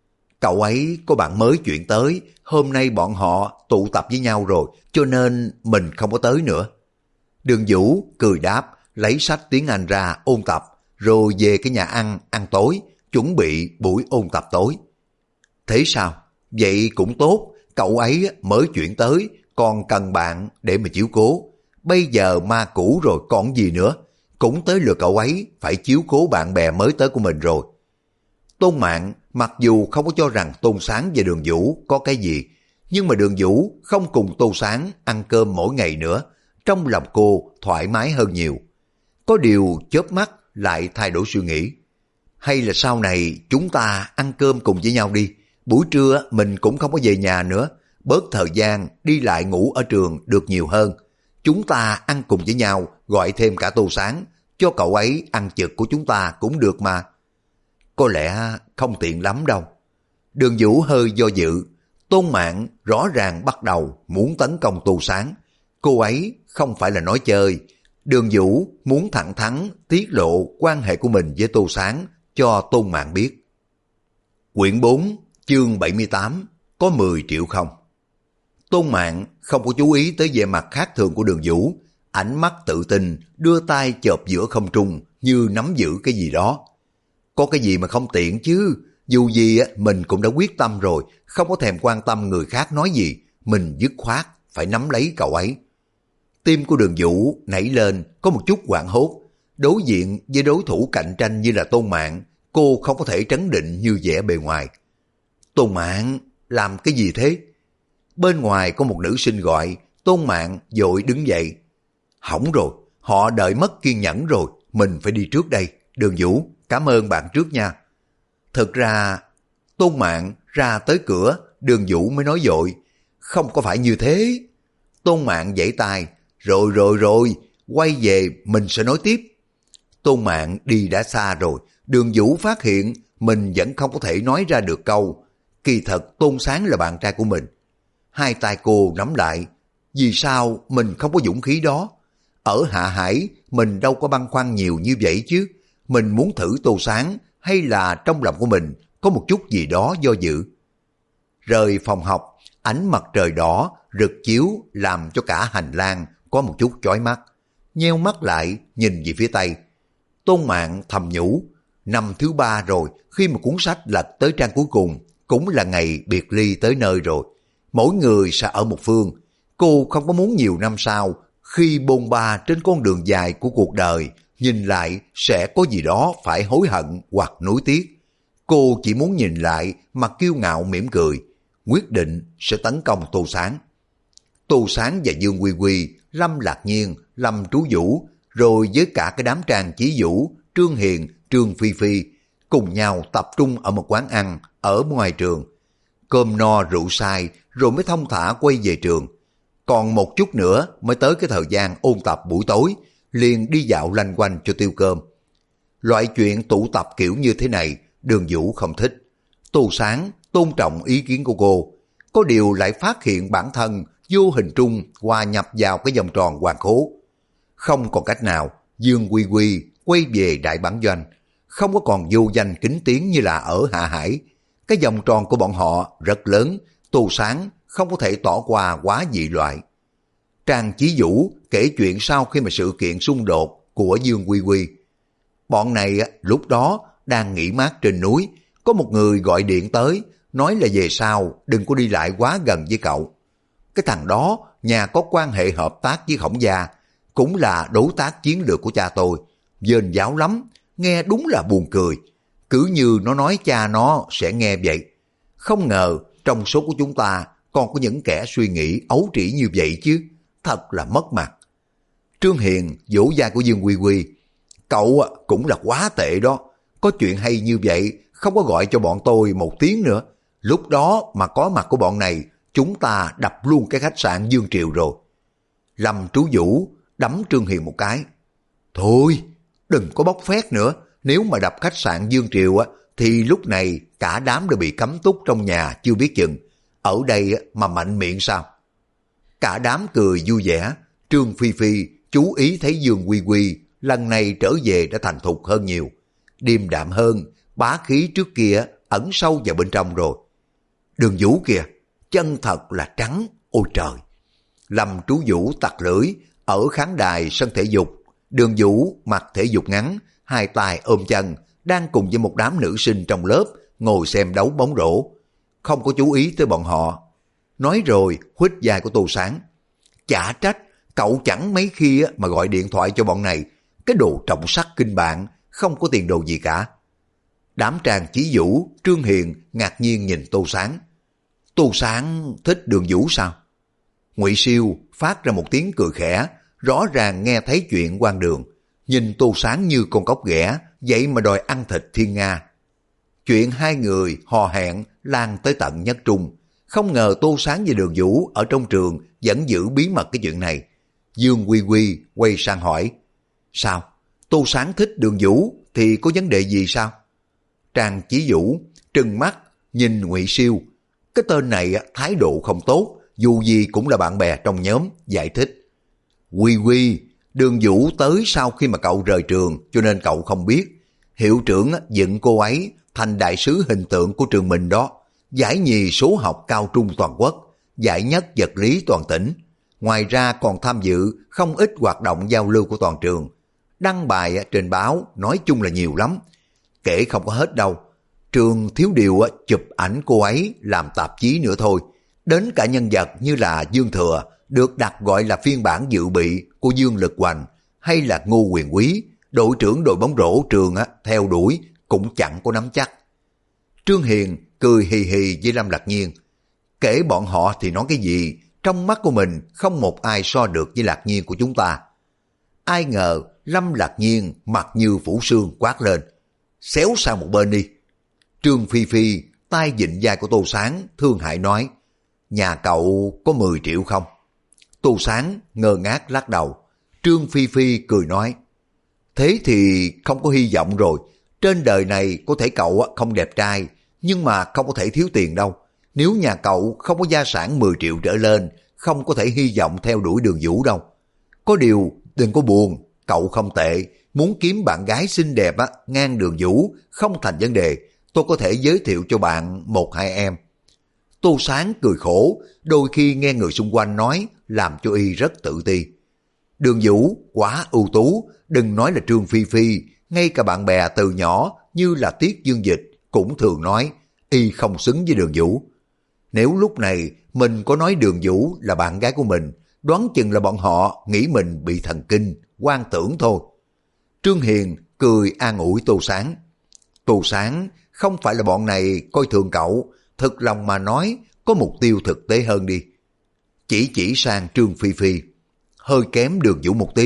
Cậu ấy có bạn mới chuyển tới, hôm nay bọn họ tụ tập với nhau rồi, cho nên mình không có tới nữa. Đường Vũ cười đáp, lấy sách tiếng Anh ra ôn tập, rồi về cái nhà ăn tối, chuẩn bị buổi ôn tập tối. Thế sao? Vậy cũng tốt, cậu ấy mới chuyển tới, còn cần bạn để mà chiếu cố. Bây giờ ma cũ rồi còn gì nữa, cũng tới lượt cậu ấy phải chiếu cố bạn bè mới tới của mình rồi. Tôn Mạn mặc dù không có cho rằng Tôn Sáng và Đường Vũ có cái gì, nhưng mà Đường Vũ không cùng Tô Sáng ăn cơm mỗi ngày nữa, trong lòng cô thoải mái hơn nhiều. Có điều chớp mắt lại thay đổi suy nghĩ. Hay là sau này chúng ta ăn cơm cùng với nhau đi, buổi trưa mình cũng không có về nhà nữa, bớt thời gian đi lại ngủ ở trường được nhiều hơn. Chúng ta ăn cùng với nhau, gọi thêm cả Tô Sáng, cho cậu ấy ăn trực của chúng ta cũng được mà. Có lẽ không tiện lắm đâu. Đường Vũ hơi do dự. Tôn Mạn rõ ràng bắt đầu muốn tấn công Tô Sáng. Cô ấy không phải là nói chơi. Đường Vũ muốn thẳng thắn tiết lộ quan hệ của mình với Tô Sáng cho Tôn Mạn biết. Quyển 4, chương 78, có 10 triệu không? Tôn Mạn không có chú ý tới vẻ mặt khác thường của Đường Vũ, ánh mắt tự tin, đưa tay chộp giữa không trung như nắm giữ cái gì đó. Có cái gì mà không tiện chứ, dù gì mình cũng đã quyết tâm rồi, không có thèm quan tâm người khác nói gì, mình dứt khoát phải nắm lấy cậu ấy. Tim của Đường Vũ nảy lên có một chút hoảng hốt, đối diện với đối thủ cạnh tranh như là Tôn Mạn, cô không có thể trấn định như vẻ bề ngoài. Tôn Mạn, làm cái gì thế? Bên ngoài có một nữ sinh gọi, Tôn Mạn vội đứng dậy. Hỏng rồi, họ đợi mất kiên nhẫn rồi, mình phải đi trước đây. Đường Vũ, cảm ơn bạn trước nha. Thực ra, Tôn Mạn ra tới cửa, Đường Vũ mới nói vội. Không có phải như thế. Tôn Mạn giãy tay, rồi, quay về mình sẽ nói tiếp. Tôn Mạn đi đã xa rồi, Đường Vũ phát hiện mình vẫn không có thể nói ra được câu. Kỳ thật Tôn Sáng là bạn trai của mình. Hai tay cô nắm lại. Vì sao mình không có dũng khí đó? Ở Hạ Hải mình đâu có băn khoăn nhiều như vậy chứ. Mình muốn thử Tô Sáng, hay là trong lòng của mình có một chút gì đó do dự. Rời phòng học, ánh mặt trời đỏ rực chiếu làm cho cả hành lang có một chút chói mắt. Nheo mắt lại nhìn về phía tây. Tôn Mạn thầm nhủ, năm thứ 3 rồi, khi mà cuốn sách lật tới trang cuối cùng, cũng là ngày biệt ly tới nơi rồi. Mỗi người sẽ ở một phương. Cô không có muốn nhiều năm sau, khi bôn ba trên con đường dài của cuộc đời, nhìn lại sẽ có gì đó phải hối hận hoặc nuối tiếc. Cô chỉ muốn nhìn lại mà kiêu ngạo mỉm cười, quyết định sẽ tấn công Tô Sáng. Tô Sáng và Dương Quy Quy, Lâm Lạc Nhiên, Lâm Trú Vũ, rồi với cả cái đám Trang Chí Vũ, Trương Hiền, Trương Phi Phi cùng nhau tập trung ở một quán ăn ở ngoài trường. Cơm no rượu say rồi mới thông thả quay về trường. Còn một chút nữa mới tới cái thời gian ôn tập buổi tối, liền đi dạo lanh quanh cho tiêu cơm. Loại chuyện tụ tập kiểu như thế này, Đường Vũ không thích. Tô Sáng tôn trọng ý kiến của cô, có điều lại phát hiện bản thân vô hình trung hòa nhập vào cái vòng tròn hoàng khố. Không còn cách nào, Dương Quy Quy quay về đại bản doanh, không có còn vô danh kính tiếng như là ở Hạ Hải. Cái vòng tròn của bọn họ rất lớn, Tô Sáng không có thể tỏ qua quá dị loại. Trang Chí Vũ kể chuyện sau khi mà sự kiện xung đột của Dương Quy Quy. Bọn này lúc đó đang nghỉ mát trên núi, có một người gọi điện tới, nói là về sau đừng có đi lại quá gần với cậu. Cái thằng đó nhà có quan hệ hợp tác với Khổng Gia, cũng là đối tác chiến lược của cha tôi, dên dáo lắm, nghe đúng là buồn cười. Cứ như nó nói cha nó sẽ nghe vậy. Không ngờ trong số của chúng ta còn có những kẻ suy nghĩ ấu trĩ như vậy chứ, thật là mất mặt. Trương Hiền vỗ vai của Dương Quy Quy, cậu cũng là quá tệ đó, có chuyện hay như vậy không có gọi cho bọn tôi một tiếng nữa. Lúc đó mà có mặt của bọn này, chúng ta đập luôn cái khách sạn Dương Triều rồi. Lâm Trú Vũ đấm Trương Hiền một cái. Thôi, đừng có bóc phét nữa, nếu mà đập khách sạn Dương Triều thì lúc này cả đám đều bị cấm túc trong nhà chưa biết chừng. Ở đây mà mạnh miệng sao? Cả đám cười vui vẻ. Trương Phi Phi chú ý thấy Dương Quy Quy lần này trở về đã thành thục hơn nhiều, điềm đạm hơn, bá khí trước kia ẩn sâu vào bên trong rồi. Đường Vũ kìa, chân thật là trắng, ôi trời. Lâm Trú Vũ tặc lưỡi ở khán đài sân thể dục. Đường Vũ mặc thể dục ngắn, hai tay ôm chân, đang cùng với một đám nữ sinh trong lớp ngồi xem đấu bóng rổ, không có chú ý tới bọn họ. Nói rồi huýt vai của Tô Sáng. Chả trách cậu chẳng mấy khi mà gọi điện thoại cho bọn này, cái đồ trọng sắc kinh bạn, không có tiền đồ gì cả. Đám Trang Chí Vũ, Trương Hiền ngạc nhiên nhìn Tô Sáng. Tô Sáng thích Đường Vũ sao? Ngụy Siêu phát ra một tiếng cười khẽ, rõ ràng nghe thấy chuyện quan đường, nhìn Tô Sáng như con cóc ghẻ, vậy mà đòi ăn thịt thiên nga. Chuyện hai người hò hẹn lan tới tận Nhất Trung. Không ngờ Tô Sáng và Đường Vũ ở trong trường vẫn giữ bí mật cái chuyện này. Dương Quy Quy quay sang hỏi, sao? Tô Sáng thích Đường Vũ thì có vấn đề gì sao? Trang Chí Vũ trừng mắt nhìn Ngụy Siêu, cái tên này thái độ không tốt, dù gì cũng là bạn bè trong nhóm, giải thích. Quy Quy, Đường Vũ tới sau khi mà cậu rời trường, cho nên cậu không biết. Hiệu trưởng dựng cô ấy thành đại sứ hình tượng của trường mình đó, giải nhì số học cao trung toàn quốc, giải nhất vật lý toàn tỉnh. Ngoài ra còn tham dự không ít hoạt động giao lưu của toàn trường. Đăng bài trên báo nói chung là nhiều lắm, kể không có hết đâu. Trường thiếu điều chụp ảnh cô ấy làm tạp chí nữa thôi. Đến cả nhân vật như là Dương Thừa được đặt gọi là phiên bản dự bị của Dương Lực Hoành, hay là Ngô Quyền Quý, đội trưởng đội bóng rổ trường theo đuổi cũng chẳng có nắm chắc. Trương Hiền cười hì hì với Lâm Lạc Nhiên. Kể bọn họ thì nói cái gì, trong mắt của mình không một ai so được với Lạc Nhiên của chúng ta. Ai ngờ Lâm Lạc Nhiên mặt như phủ sương quát lên, xéo sang một bên đi. Trương Phi Phi tay vịn vai của Tô Sáng thương hại nói, nhà cậu có 10 triệu không? Tô Sáng ngơ ngác lắc đầu. Trương Phi Phi cười nói, thế thì không có hy vọng rồi. Trên đời này có thể cậu không đẹp trai, nhưng mà không có thể thiếu tiền đâu. Nếu nhà cậu không có gia sản 10 triệu trở lên, không có thể hy vọng theo đuổi Đường Vũ đâu. Có điều đừng có buồn, cậu không tệ, muốn kiếm bạn gái xinh đẹp ngang Đường Vũ không thành vấn đề, tôi có thể giới thiệu cho bạn một hai em. Tô Sáng cười khổ, đôi khi nghe người xung quanh nói làm cho y rất tự ti. Đường Vũ quá ưu tú, đừng nói là Trương Phi Phi, ngay cả bạn bè từ nhỏ như là Tiết Dương Dịch cũng thường nói y không xứng với Đường Vũ. Nếu lúc này mình có nói Đường Vũ là bạn gái của mình, đoán chừng là bọn họ nghĩ mình bị thần kinh, hoang tưởng thôi. Trương Hiền cười an ủi Tô Sáng. Tô Sáng, không phải là bọn này coi thường cậu, thực lòng mà nói, có mục tiêu thực tế hơn đi. Chỉ sang Trương Phi Phi, hơi kém Đường Vũ một tí,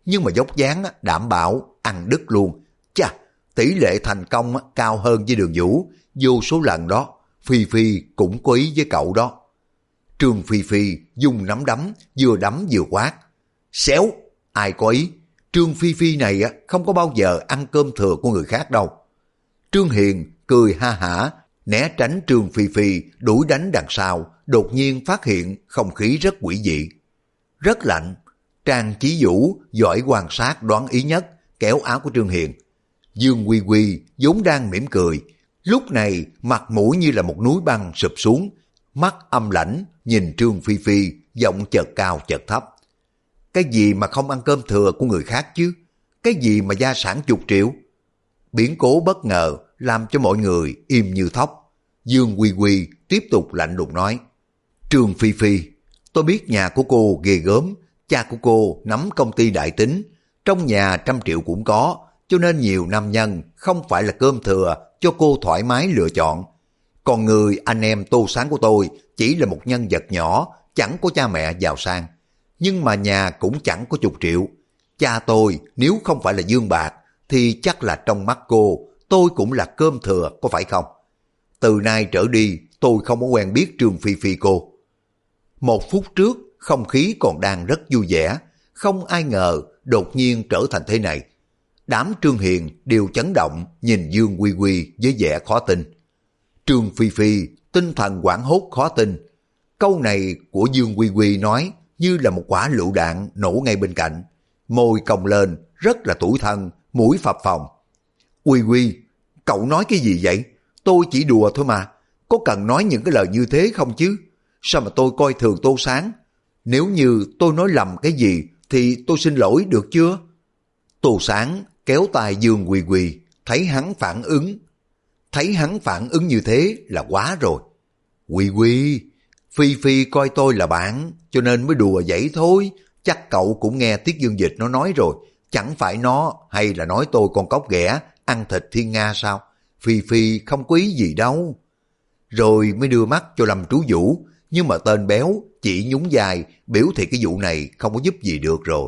nhưng mà dốc dáng đảm bảo ăn đứt luôn. Chà, tỷ lệ thành công cao hơn với Đường Vũ vô số lần đó. Phi Phi cũng có ý với cậu đó. Trương Phi Phi dùng nắm đấm, vừa đấm vừa quát. Xéo, ai có ý? Trương Phi Phi này không có bao giờ ăn cơm thừa của người khác đâu. Trương Hiền cười ha hả, né tránh Trương Phi Phi đuổi đánh đằng sau, đột nhiên phát hiện không khí rất quỷ dị. Rất lạnh. Trang Chí Vũ giỏi quan sát đoán ý nhất, kéo áo của Trương Hiền. Dương Quy Quy vốn đang mỉm cười, lúc này mặt mũi như là một núi băng sụp xuống, mắt âm lãnh nhìn Trương Phi Phi, giọng chợt cao chợt thấp. Cái gì mà không ăn cơm thừa của người khác chứ? Cái gì mà gia sản chục triệu? Biến cố bất ngờ làm cho mọi người im như thóc. Dương Quy Quy tiếp tục lạnh lùng nói. Trương Phi Phi, tôi biết nhà của cô ghê gớm, cha của cô nắm công ty Đại Tín, trong nhà 100 triệu cũng có, cho nên nhiều nam nhân không phải là cơm thừa cho cô thoải mái lựa chọn. Còn người anh em Tô Sáng của tôi chỉ là một nhân vật nhỏ, chẳng có cha mẹ giàu sang. Nhưng mà nhà cũng chẳng có chục triệu. Cha tôi nếu không phải là Dương Bạc, thì chắc là trong mắt cô, tôi cũng là cơm thừa, có phải không? Từ nay trở đi, tôi không có quen biết Trương Phi Phi cô. Một phút trước, không khí còn đang rất vui vẻ, không ai ngờ đột nhiên trở thành thế này. Đám Trương Hiền đều chấn động nhìn Dương Quy Quy với vẻ khó tin. Trương Phi Phi tinh thần hoảng hốt khó tin. Câu này của Dương Quy Quy nói như là một quả lựu đạn nổ ngay bên cạnh. Môi cong lên rất là tủi thân, mũi phập phồng. Quy Quy, cậu nói cái gì vậy? Tôi chỉ đùa thôi mà. Có cần nói những cái lời như thế không chứ? Sao mà tôi coi thường Tô Sáng? Nếu như tôi nói lầm cái gì thì tôi xin lỗi được chưa? Tô Sáng kéo tay Dương Quy Quy, thấy hắn phản ứng như thế là quá rồi. Quy Quy, Phi Phi coi tôi là bạn, cho nên mới đùa vậy thôi. Chắc cậu cũng nghe Tiết Dương Dịch nó nói rồi, chẳng phải nó hay là nói tôi con cóc ghẻ, ăn thịt thiên nga sao? Phi Phi không có ý gì đâu. Rồi mới đưa mắt cho Lâm Trú Vũ, nhưng mà tên béo chỉ nhún vai, biểu thị cái vụ này không có giúp gì được rồi.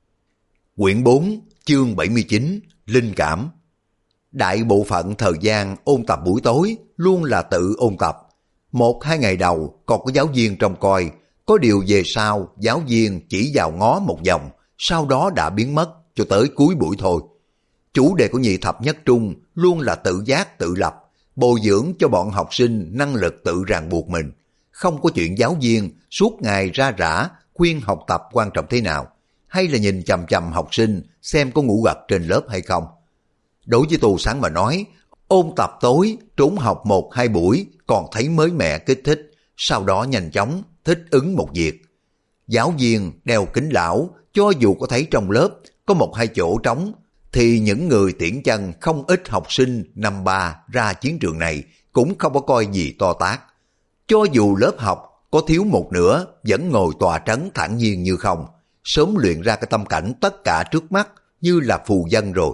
Quyển 4, chương 79, Linh cảm. Đại bộ phận thời gian ôn tập buổi tối luôn là tự ôn tập. 1-2 ngày đầu còn có giáo viên trông coi, có điều về sau giáo viên chỉ vào ngó một vòng, sau đó đã biến mất cho tới cuối buổi thôi. Chủ đề của nhị thập nhất trung luôn là tự giác tự lập, bồi dưỡng cho bọn học sinh năng lực tự ràng buộc mình. Không có chuyện giáo viên suốt ngày ra rã khuyên học tập quan trọng thế nào, hay là nhìn chằm chằm học sinh xem có ngủ gật trên lớp hay không. Đối với Tô Sáng mà nói, ôn tập tối, trốn học 1-2 buổi còn thấy mới mẻ kích thích, sau đó nhanh chóng thích ứng một việc. Giáo viên đeo kính lão, cho dù có thấy trong lớp có 1-2 chỗ trống, thì những người tiễn chân không ít học sinh năm ba ra chiến trường này cũng không có coi gì to tát. Cho dù lớp học có thiếu một nửa vẫn ngồi tòa trấn thản nhiên như không, sớm luyện ra cái tâm cảnh tất cả trước mắt như là phù dân rồi.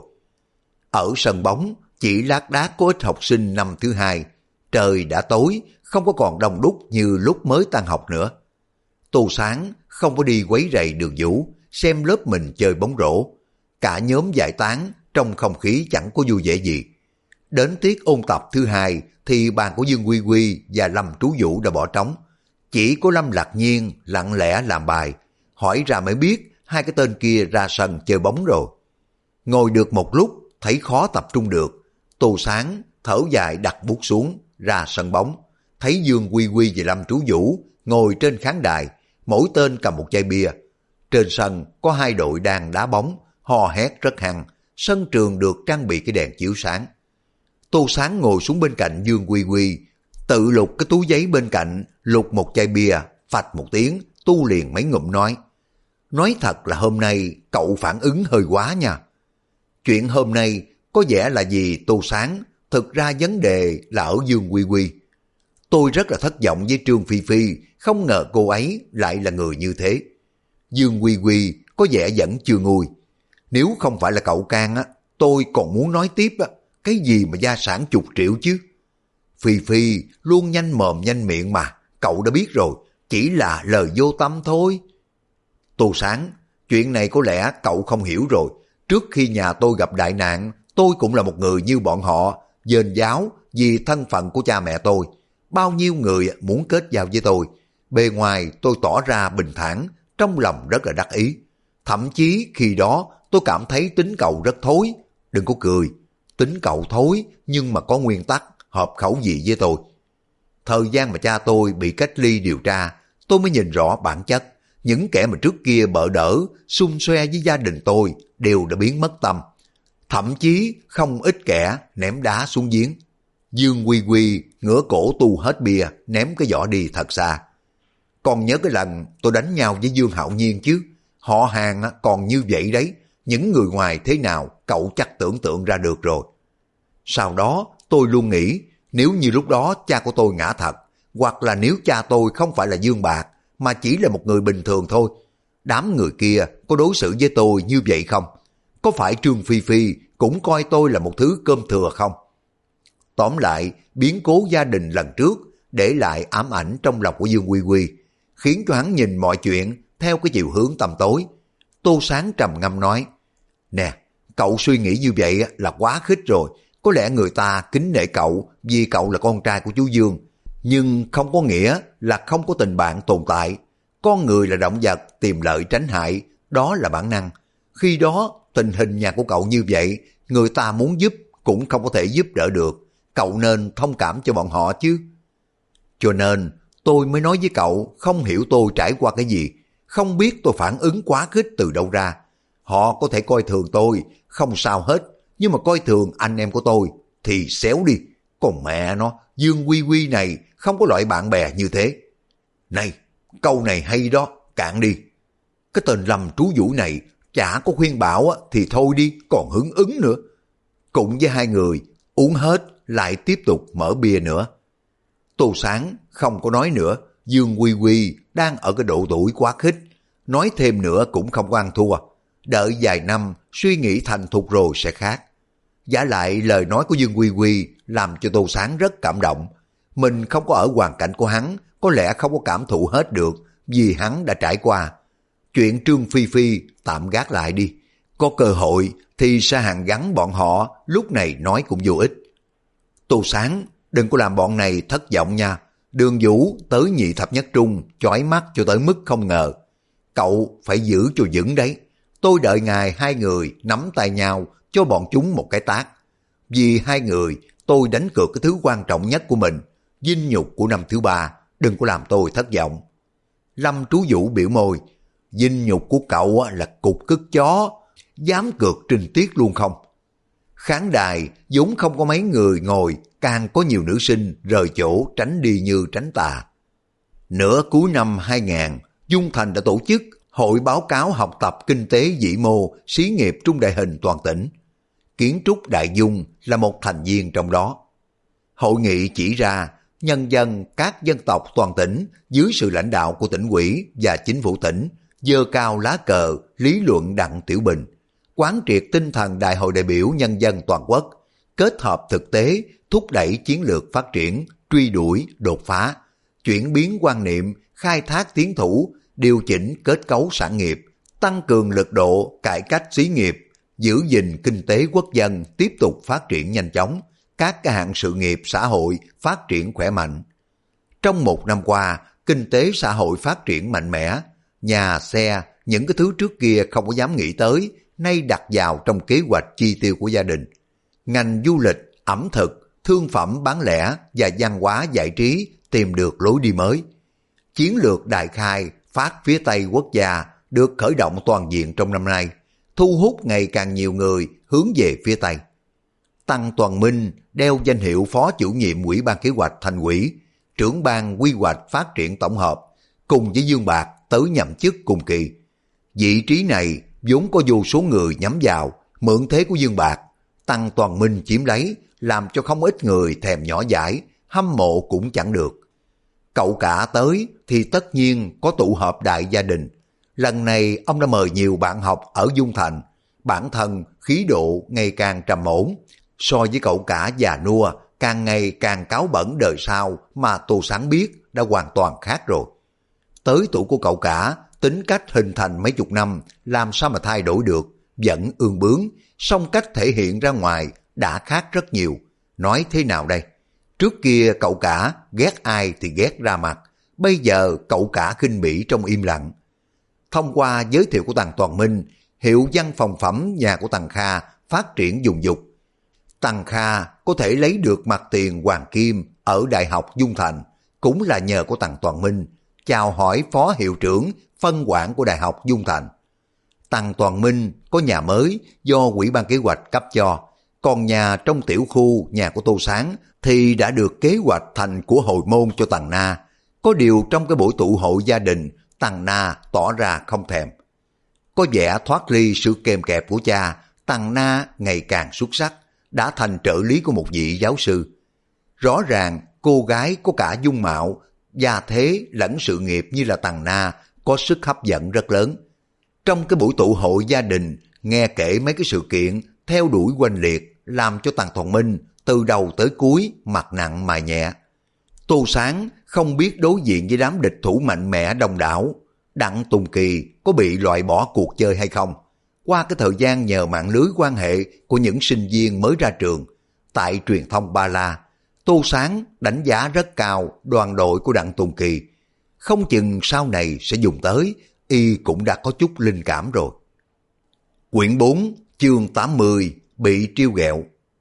Ở sân bóng chỉ lác đác có ít học sinh năm thứ hai, trời đã tối, không có còn đông đúc như lúc mới tan học nữa. Tô Sáng không có đi quấy rầy Đường Vũ, xem lớp mình chơi bóng rổ. Cả nhóm giải tán, trong không khí chẳng có vui vẻ gì. Đến tiết ôn tập thứ hai thì bàn của Dương Quy Quy và Lâm Trú Vũ đã bỏ trống. Chỉ có Lâm Lạc Nhiên lặng lẽ làm bài, hỏi ra mới biết hai cái tên kia ra sân chơi bóng rồi. Ngồi được một lúc thấy khó tập trung được, Tô Sáng thở dài đặt bút xuống, ra sân bóng. Thấy Dương Quy Quy và Lâm Trú Vũ ngồi trên khán đài, mỗi tên cầm một chai bia. Trên sân có hai đội đang đá bóng, hò hét rất hăng, sân trường được trang bị cái đèn chiếu sáng. Tô Sáng ngồi xuống bên cạnh Dương Quy Quy, tự lục cái túi giấy bên cạnh, lục một chai bia, phạch một tiếng, tu liền mấy ngụm nói thật là hôm nay cậu phản ứng hơi quá nha. Chuyện hôm nay có vẻ là vì Tô Sáng, thực ra vấn đề là ở Dương Quy Quy. Tôi rất là thất vọng với Trương Phi Phi, không ngờ cô ấy lại là người như thế. Dương Quy Quy có vẻ vẫn chưa nguôi. Nếu không phải là cậu can á, tôi còn muốn nói tiếp á, cái gì mà gia sản chục triệu chứ. Phi Phi luôn nhanh mồm nhanh miệng mà, cậu đã biết rồi, chỉ là lời vô tâm thôi. Tô Sáng, chuyện này có lẽ cậu không hiểu rồi. Trước khi nhà tôi gặp đại nạn, tôi cũng là một người như bọn họ, dền giáo vì thân phận của cha mẹ tôi. Bao nhiêu người muốn kết giao với tôi. Bề ngoài tôi tỏ ra bình thản, trong lòng rất là đắc ý. Thậm chí khi đó tôi cảm thấy tính cậu rất thối. Đừng có cười, tính cậu thối nhưng mà có nguyên tắc, hợp khẩu vị với tôi. Thời gian mà cha tôi bị cách ly điều tra, tôi mới nhìn rõ bản chất. Những kẻ mà trước kia bợ đỡ, xung xoe với gia đình tôi đều đã biến mất tâm. Thậm chí không ít kẻ ném đá xuống giếng. Dương Quy Quy ngửa cổ tu hết bia, ném cái vỏ đi thật xa. Còn nhớ cái lần tôi đánh nhau với Dương Hạo Nhiên chứ? Họ hàng còn như vậy đấy. Những người ngoài thế nào cậu chắc tưởng tượng ra được rồi. Sau đó tôi luôn nghĩ, nếu như lúc đó cha của tôi ngã thật, hoặc là nếu cha tôi không phải là Dương Bạc, mà chỉ là một người bình thường thôi, đám người kia có đối xử với tôi như vậy không? Có phải Trương Phi Phi cũng coi tôi là một thứ cơm thừa không? Tóm lại, biến cố gia đình lần trước để lại ám ảnh trong lòng của Dương Quy Quy, khiến cho hắn nhìn mọi chuyện theo cái chiều hướng tăm tối. Tô Sáng trầm ngâm nói, nè, cậu suy nghĩ như vậy là quá khích rồi. Có lẽ người ta kính nể cậu vì cậu là con trai của chú Dương, nhưng không có nghĩa là không có tình bạn tồn tại. Con người là động vật tìm lợi tránh hại, đó là bản năng. Khi đó tình hình nhà của cậu như vậy, người ta muốn giúp cũng không có thể giúp đỡ được. Cậu nên thông cảm cho bọn họ chứ. Cho nên tôi mới nói với cậu, không hiểu tôi trải qua cái gì, không biết tôi phản ứng quá khích từ đâu ra. Họ có thể coi thường tôi, không sao hết, nhưng mà coi thường anh em của tôi thì xéo đi. Còn mẹ nó, Dương Quy Quy này không có loại bạn bè như thế. Này, câu này hay đó, cạn đi. Cái tên Lâm Trú Vũ này chả có khuyên bảo thì thôi đi, còn hứng ứng nữa. Cùng với hai người uống hết lại tiếp tục mở bia nữa. Tô Sáng không có nói nữa, Dương Quy Quy đang ở cái độ tuổi quá khích, nói thêm nữa cũng không có ăn thua. Đợi vài năm suy nghĩ thành thục rồi sẽ khác. Giả lại lời nói của Dương Quy Quy làm cho Tô Sáng rất cảm động. Mình không có ở hoàn cảnh của hắn, có lẽ không có cảm thụ hết được vì hắn đã trải qua. Chuyện Trương Phi Phi tạm gác lại đi. Có cơ hội thì sẽ hàn gắn bọn họ, lúc này nói cũng vô ích. Tô Sáng, đừng có làm bọn này thất vọng nha. Đường Vũ tới nhị thập nhất trung, chói mắt cho tới mức không ngờ. Cậu phải giữ cho vững đấy. Tôi đợi ngày hai người nắm tay nhau cho bọn chúng một cái tát. Vì hai người, tôi đánh cược cái thứ quan trọng nhất của mình, vinh nhục của năm thứ ba, đừng có làm tôi thất vọng. Lâm Trú Vũ biểu môi, vinh nhục của cậu là cục cứt chó, dám cược trinh tiết luôn không? Khán đài vốn không có mấy người ngồi, càng có nhiều nữ sinh rời chỗ tránh đi như tránh tà. Nửa cuối năm 2000, Dung Thành đã tổ chức hội báo cáo học tập kinh tế vĩ mô xí nghiệp trung đại hình toàn tỉnh. Kiến trúc Đại Dung là một thành viên trong đó. Hội nghị chỉ ra nhân dân các dân tộc toàn tỉnh dưới sự lãnh đạo của tỉnh ủy và chính phủ tỉnh giơ cao lá cờ lý luận Đặng Tiểu Bình, quán triệt tinh thần Đại hội đại biểu nhân dân toàn quốc, kết hợp thực tế thúc đẩy chiến lược phát triển, truy đuổi, đột phá, chuyển biến quan niệm, khai thác tiến thủ, điều chỉnh kết cấu sản nghiệp, tăng cường lực độ cải cách xí nghiệp, giữ gìn kinh tế quốc dân tiếp tục phát triển nhanh chóng, các cái hạng sự nghiệp xã hội phát triển khỏe mạnh. Trong một năm qua, kinh tế xã hội phát triển mạnh mẽ, nhà, xe, những cái thứ trước kia không có dám nghĩ tới, nay đặt vào trong kế hoạch chi tiêu của gia đình. Ngành du lịch, ẩm thực, thương phẩm bán lẻ và văn hóa giải trí tìm được lối đi mới. Chiến lược đại khai phát phía Tây quốc gia được khởi động toàn diện trong năm nay, thu hút ngày càng nhiều người hướng về phía Tây. Tăng Toàn Minh đeo danh hiệu Phó Chủ nhiệm Ủy ban Kế hoạch Thành ủy, trưởng ban Quy hoạch Phát triển Tổng hợp, cùng với Dương Bạc tới nhậm chức cùng kỳ. Vị trí này vốn có vô số người nhắm vào, mượn thế của Dương Bạc, Tăng Toàn Minh chiếm lấy, làm cho không ít người thèm nhỏ dãi, hâm mộ cũng chẳng được. Cậu cả tới thì tất nhiên có tụ họp đại gia đình. Lần này ông đã mời nhiều bạn học ở Dung Thành, bản thân khí độ ngày càng trầm ổn. So với cậu cả già nua, càng ngày càng cáo bẩn đời sau mà Tô Sáng biết đã hoàn toàn khác rồi. Tới tuổi của cậu cả, tính cách hình thành mấy chục năm làm sao mà thay đổi được, vẫn ương bướng, song cách thể hiện ra ngoài đã khác rất nhiều. Nói thế nào đây? Trước kia cậu cả ghét ai thì ghét ra mặt, bây giờ cậu cả khinh bỉ trong im lặng. Thông qua giới thiệu của Tằng Toàn Minh, hiệu văn phòng phẩm nhà của Tằng Kha phát triển dùng dục. Tằng Kha có thể lấy được mặt tiền hoàng kim ở Đại học Dung Thành, cũng là nhờ của Tằng Toàn Minh chào hỏi phó hiệu trưởng phân quản của Đại học Dung Thành. Tằng Toàn Minh có nhà mới do Ủy ban kế hoạch cấp cho, còn nhà trong tiểu khu nhà của Tô Sáng thì đã được kế hoạch thành của hội môn cho Tằng Na. Có điều trong cái buổi tụ hội gia đình, Tằng Na tỏ ra không thèm. Có vẻ thoát ly sự kèm kẹp của cha, Tằng Na ngày càng xuất sắc, đã thành trợ lý của một vị giáo sư. Rõ ràng cô gái có cả dung mạo, gia thế lẫn sự nghiệp như là Tằng Na có sức hấp dẫn rất lớn. Trong cái buổi tụ hội gia đình, nghe kể mấy cái sự kiện theo đuổi oanh liệt làm cho Tằng Toàn Minh từ đầu tới cuối mặt nặng mày nhẹ. Tô Sáng không biết đối diện với đám địch thủ mạnh mẽ đông đảo, Đặng Tùng Kỳ có bị loại bỏ cuộc chơi hay không. Qua cái thời gian nhờ mạng lưới quan hệ của những sinh viên mới ra trường, tại truyền thông Ba La, Tô Sáng đánh giá rất cao đoàn đội của Đặng Tùng Kỳ. Không chừng sau này sẽ dùng tới, y cũng đã có chút linh cảm rồi. Quyển 4, chương 80, bị trêu ghẹo.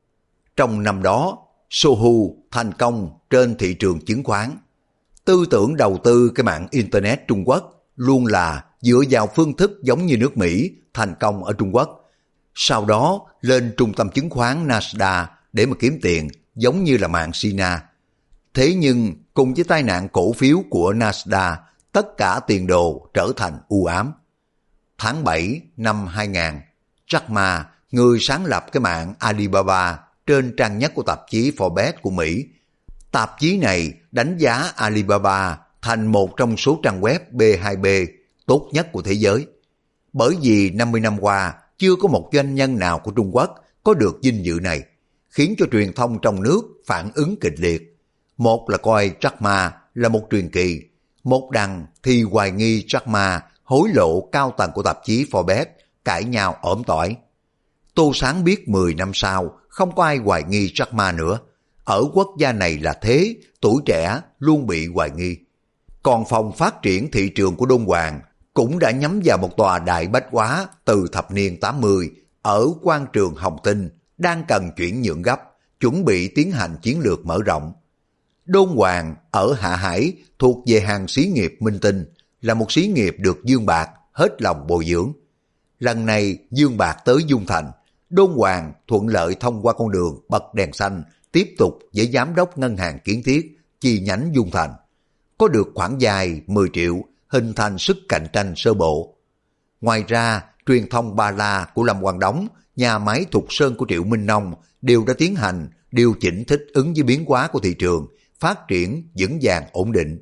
Trong năm đó, Sohu thành công trên thị trường chứng khoán. Tư tưởng đầu tư cái mạng Internet Trung Quốc luôn là dựa vào phương thức giống như nước Mỹ thành công ở Trung Quốc. Sau đó lên trung tâm chứng khoán Nasdaq để mà kiếm tiền giống như là mạng Sina. Thế nhưng cùng với tai nạn cổ phiếu của Nasdaq, tất cả tiền đồ trở thành u ám. Tháng 7 năm 2000, Jack Ma, người sáng lập cái mạng Alibaba trên trang nhất của tạp chí Forbes của Mỹ. Tạp chí này đánh giá Alibaba thành một trong số trang web B2B tốt nhất của thế giới. Bởi vì 50 năm qua chưa có một doanh nhân nào của Trung Quốc có được vinh dự này, khiến cho truyền thông trong nước phản ứng kịch liệt. Một là coi Jack Ma là một truyền kỳ, một đằng thì hoài nghi Jack Ma hối lộ cao tầng của tạp chí Forbes, cãi nhau ỏm tỏi. Tô Sáng biết 10 năm sau không có ai hoài nghi Jack Ma nữa. Ở quốc gia này là thế, tuổi trẻ luôn bị hoài nghi. Còn phòng phát triển thị trường của Đôn Hoàng cũng đã nhắm vào một tòa đại bách hóa từ thập niên 80 ở Quan trường Hồng Tinh, đang cần chuyển nhượng gấp, chuẩn bị tiến hành chiến lược mở rộng. Đôn Hoàng ở Hạ Hải thuộc về hàng xí nghiệp Minh Tinh, là một xí nghiệp được Dương Bạc hết lòng bồi dưỡng. Lần này Dương Bạc tới Dung Thành, Đôn Hoàng thuận lợi thông qua con đường bật đèn xanh, tiếp tục với giám đốc ngân hàng Kiến Thiết chi nhánh Dung Thành. Có được khoản dài 10 triệu, hình thành sức cạnh tranh sơ bộ. Ngoài ra, truyền thông Ba La của Lâm Quang Đống, nhà máy Thục Sơn của Triệu Minh Nông đều đã tiến hành điều chỉnh thích ứng với biến hóa của thị trường, phát triển vững vàng ổn định.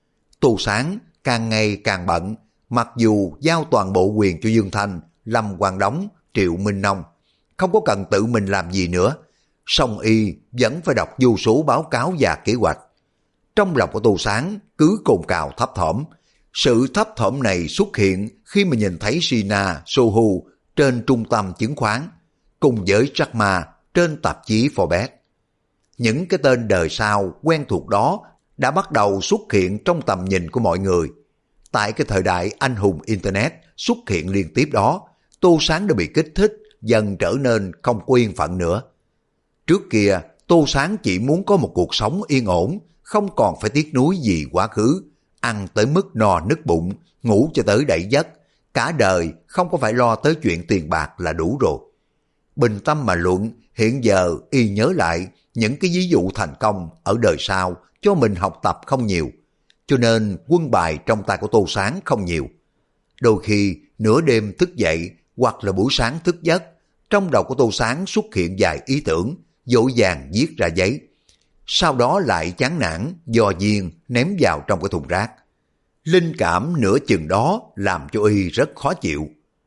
Tô Sáng càng ngày càng bận, mặc dù giao toàn bộ quyền cho Dương Thanh, Lâm Quang Đống, Triệu Minh Nông, không có cần tự mình làm gì nữa, song y vẫn phải đọc vô số báo cáo và kế hoạch. Trong lòng của Tô Sáng cứ cồn cào thấp thỏm. Sự thấp thỏm này xuất hiện khi mà nhìn thấy Sina Sohu trên trung tâm chứng khoán, cùng với Jack Ma trên tạp chí Forbes. Những cái tên đời sau quen thuộc đó đã bắt đầu xuất hiện trong tầm nhìn của mọi người. Tại cái thời đại anh hùng Internet xuất hiện liên tiếp đó, Tô Sáng đã bị kích thích, dần trở nên không có yên phận nữa. Trước kia, Tô Sáng chỉ muốn có một cuộc sống yên ổn, không còn phải tiếc nuối gì quá khứ, ăn tới mức no nứt bụng, ngủ cho tới đẩy giấc, cả đời không có phải lo tới chuyện tiền bạc là đủ rồi. Bình tâm mà luận, hiện giờ y nhớ lại những cái ví dụ thành công ở đời sau cho mình học tập không nhiều, cho nên quân bài trong tay của Tô Sáng không nhiều. Đôi khi nửa đêm thức dậy hoặc là buổi sáng thức giấc, trong đầu của Tô Sáng xuất hiện vài ý tưởng, vội vàng viết ra giấy. Sau đó lại chán nản, dò duyên ném vào trong cái thùng rác. Linh cảm nửa chừng đó làm cho y rất khó chịu.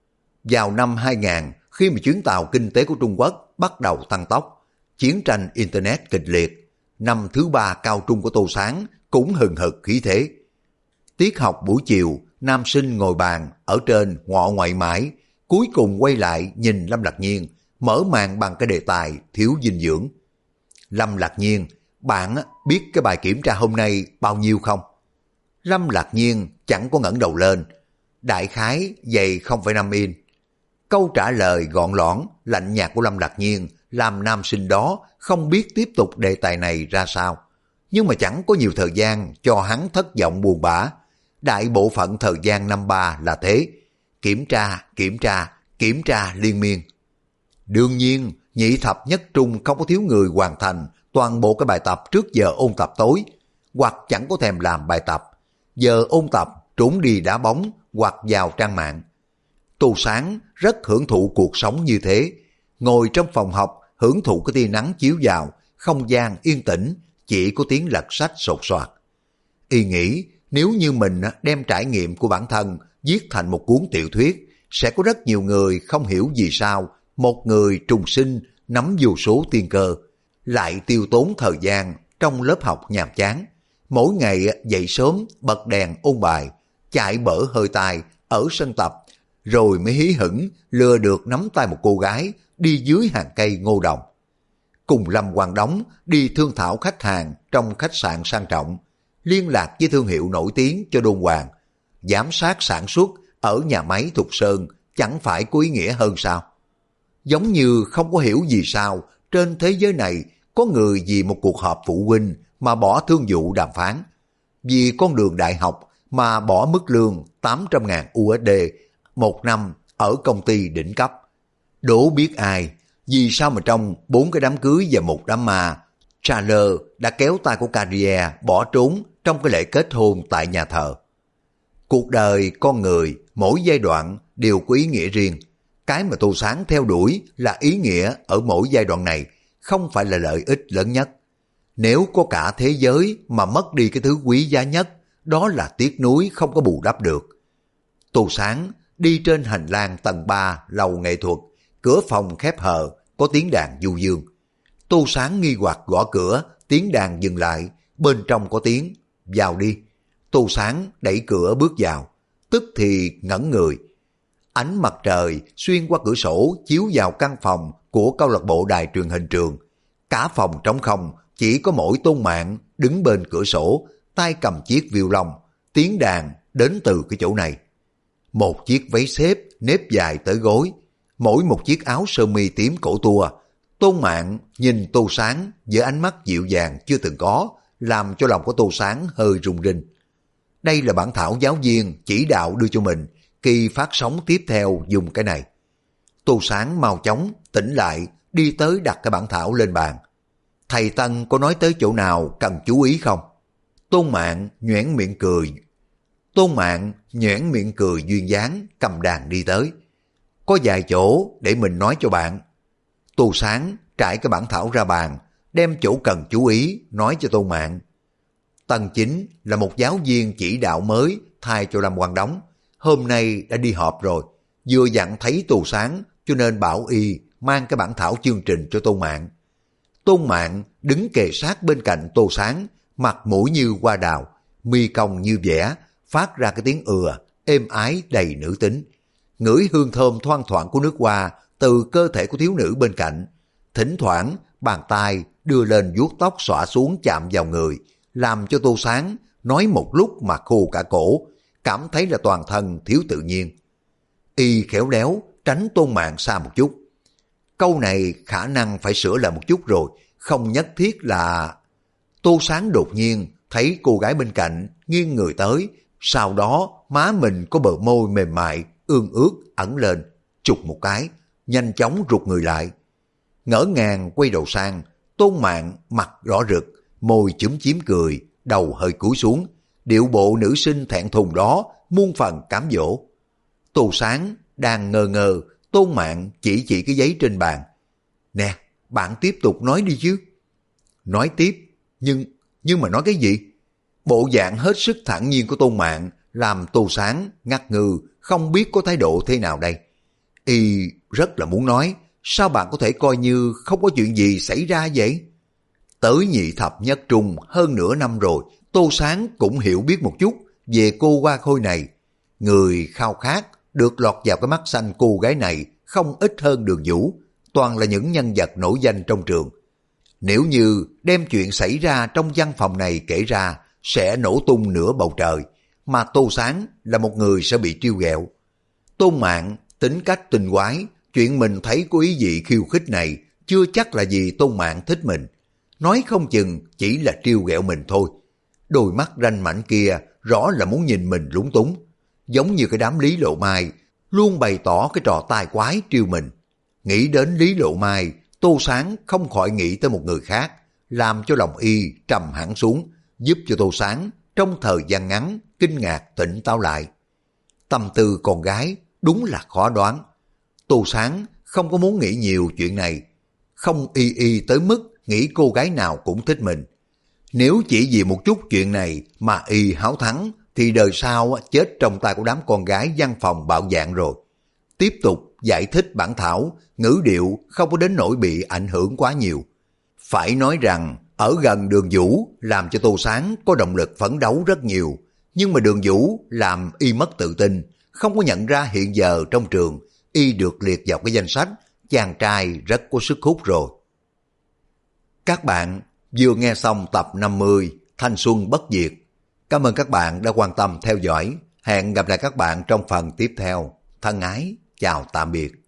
Vào năm 2000, khi mà chuyến tàu kinh tế của Trung Quốc bắt đầu tăng tốc, chiến tranh Internet kịch liệt, năm thứ 3 cao trung của Tô Sáng cũng hừng hực khí thế. Tiết học buổi chiều, nam sinh ngồi bàn ở trên ngọ ngoại mãi, cuối cùng quay lại nhìn Lâm Lạc Nhiên, mở màn bằng cái đề tài thiếu dinh dưỡng. Lâm Lạc Nhiên, bạn biết cái bài kiểm tra hôm nay bao nhiêu không? Lâm Lạc Nhiên chẳng có ngẩng đầu lên. Đại khái dày 0,5 in. Câu trả lời gọn lõn, lạnh nhạt của Lâm Lạc Nhiên làm nam sinh đó không biết tiếp tục đề tài này ra sao. Nhưng mà chẳng có nhiều thời gian cho hắn thất vọng buồn bã. Đại bộ phận thời gian năm ba là thế. Kiểm tra liên miên. Đương nhiên, nhị thập nhất trung không có thiếu người hoàn thành toàn bộ cái bài tập trước giờ ôn tập tối, hoặc chẳng có thèm làm bài tập. Giờ ôn tập trốn đi đá bóng hoặc vào trang mạng. Tô Sáng rất hưởng thụ cuộc sống như thế. Ngồi trong phòng học hưởng thụ cái tia nắng chiếu vào, không gian yên tĩnh, chỉ có tiếng lật sách sột soạt. Y nghĩ nếu như mình đem trải nghiệm của bản thân viết thành một cuốn tiểu thuyết, sẽ có rất nhiều người không hiểu vì sao một người trùng sinh nắm vô số tiên cơ, lại tiêu tốn thời gian trong lớp học nhàm chán. Mỗi ngày dậy sớm bật đèn ôn bài, chạy bở hơi tai ở sân tập, rồi mới hí hửng lừa được nắm tay một cô gái đi dưới hàng cây ngô đồng. Cùng Lâm Quang Đống đi thương thảo khách hàng trong khách sạn sang trọng, liên lạc với thương hiệu nổi tiếng cho đôn hoàng, giám sát sản xuất ở nhà máy Thục Sơn chẳng phải có ý nghĩa hơn sao? Giống như không có hiểu vì sao trên thế giới này có người vì một cuộc họp phụ huynh mà bỏ thương vụ đàm phán, vì con đường đại học mà bỏ mức lương 800.000 USD một năm ở công ty đỉnh cấp. Đố biết ai, vì sao mà trong 4 cái đám cưới và một đám ma, Chandler đã kéo tay của Carrier bỏ trốn trong cái lễ kết hôn tại nhà thờ. Cuộc đời con người mỗi giai đoạn đều có ý nghĩa riêng. Cái mà Tô Sáng theo đuổi là ý nghĩa ở mỗi giai đoạn này, không phải là lợi ích lớn nhất. Nếu có cả thế giới mà mất đi cái thứ quý giá nhất, đó là tiếc nuối không có bù đắp được. Tô Sáng đi trên hành lang tầng 3 lầu nghệ thuật, cửa phòng khép hờ, có tiếng đàn du dương. Tô Sáng nghi hoặc gõ cửa, tiếng đàn dừng lại, bên trong có tiếng, vào đi. Tô Sáng đẩy cửa bước vào, tức thì ngẩn người. Ánh mặt trời xuyên qua cửa sổ chiếu vào căn phòng của câu lạc bộ đài truyền hình trường. Cả phòng trống không, chỉ có mỗi Tôn Mạn đứng bên cửa sổ, tay cầm chiếc violon lông, tiếng đàn đến từ cái chỗ này. Một chiếc váy xếp nếp dài tới gối, mỗi một chiếc áo sơ mi tím cổ tua. Tôn Mạn nhìn Tô Sáng với ánh mắt dịu dàng chưa từng có, làm cho lòng của Tô Sáng hơi rung rinh. Đây là bản thảo giáo viên chỉ đạo đưa cho mình, kỳ phát sóng tiếp theo dùng cái này. Tô Sáng mau chóng tỉnh lại, đi tới đặt cái bản thảo lên bàn. Thầy Tân có nói tới chỗ nào cần chú ý không? Tôn Mạn nhoẻn miệng cười duyên dáng, cầm đàn đi tới. Có vài chỗ để mình nói cho bạn. Tô Sáng trải cái bản thảo ra bàn, đem chỗ cần chú ý nói cho Tôn Mạn. Tân Chính là một giáo viên chỉ đạo mới thay cho Lâm Quang Đống, hôm nay đã đi họp rồi, vừa dặn thấy Tô Sáng cho nên bảo y mang cái bản thảo chương trình cho Tôn Mạn. Tôn Mạn đứng kề sát bên cạnh Tô Sáng, mặt mũi như hoa đào, mi cong như vẽ, phát ra cái tiếng êm ái đầy nữ tính. Ngửi hương thơm thoang thoảng của nước hoa từ cơ thể của thiếu nữ bên cạnh. Thỉnh thoảng bàn tay đưa lên vuốt tóc xõa xuống chạm vào người, làm cho Tô Sáng nói một lúc mà khô cả cổ, cảm thấy là toàn thân thiếu tự nhiên. Y khéo léo tránh Tôn Mạn xa một chút. Câu này khả năng phải sửa lại một chút rồi, không nhất thiết là... Tô Sáng đột nhiên thấy cô gái bên cạnh nghiêng người tới, sau đó má mình có bờ môi mềm mại, ương ướt ẩn lên, chụp một cái, nhanh chóng rụt người lại. Ngỡ ngàng quay đầu sang, Tôn Mạn mặt đỏ rực, môi chúm chím cười, đầu hơi cúi xuống, điệu bộ nữ sinh thẹn thùng đó muôn phần cám dỗ. Tô Sáng đang ngơ ngơ, Tôn Mạn chỉ cái giấy trên bàn. Nè, bạn tiếp tục nói đi chứ. Nói tiếp, nhưng mà nói cái gì? Bộ dạng hết sức thản nhiên của Tôn Mạn làm Tô Sáng ngắt ngừ, không biết có thái độ thế nào đây. Y rất là muốn nói, sao bạn có thể coi như không có chuyện gì xảy ra vậy? Tới nhị thập nhất trung hơn nửa năm rồi, Tô Sáng cũng hiểu biết một chút về cô hoa khôi này. Người khao khát được lọt vào cái mắt xanh cô gái này không ít hơn Đường Vũ, toàn là những nhân vật nổi danh trong trường. Nếu như đem chuyện xảy ra trong văn phòng này kể ra, sẽ nổ tung nửa bầu trời, mà Tô Sáng là một người sẽ bị trêu ghẹo. Tôn Mạn tính cách tinh quái, chuyện mình thấy có ý gì khiêu khích này chưa chắc là vì Tôn Mạn thích mình, nói không chừng chỉ là trêu ghẹo mình thôi. Đôi mắt ranh mảnh kia rõ là muốn nhìn mình lúng túng, giống như cái đám Lý Lộ Mai luôn bày tỏ cái trò tai quái trêu mình. Nghĩ đến Lý Lộ Mai, Tô Sáng không khỏi nghĩ tới một người khác, làm cho lòng y trầm hẳn xuống, giúp cho Tô Sáng trong thời gian ngắn kinh ngạc tỉnh táo lại. Tâm tư con gái đúng là khó đoán. Tô Sáng không có muốn nghĩ nhiều chuyện này, không y tới mức nghĩ cô gái nào cũng thích mình. Nếu chỉ vì một chút chuyện này mà y háo thắng, thì đời sau chết trong tay của đám con gái văn phòng bạo dạn rồi. Tiếp tục giải thích bản thảo, ngữ điệu không có đến nỗi bị ảnh hưởng quá nhiều. Phải nói rằng, ở gần Đường Vũ làm cho Tô Sáng có động lực phấn đấu rất nhiều, nhưng mà Đường Vũ làm y mất tự tin, không có nhận ra hiện giờ trong trường y được liệt vào cái danh sách chàng trai rất có sức hút rồi. Các bạn vừa nghe xong tập 50 Thanh Xuân Bất Diệt. Cảm ơn các bạn đã quan tâm theo dõi. Hẹn gặp lại các bạn trong phần tiếp theo. Thân ái, chào tạm biệt.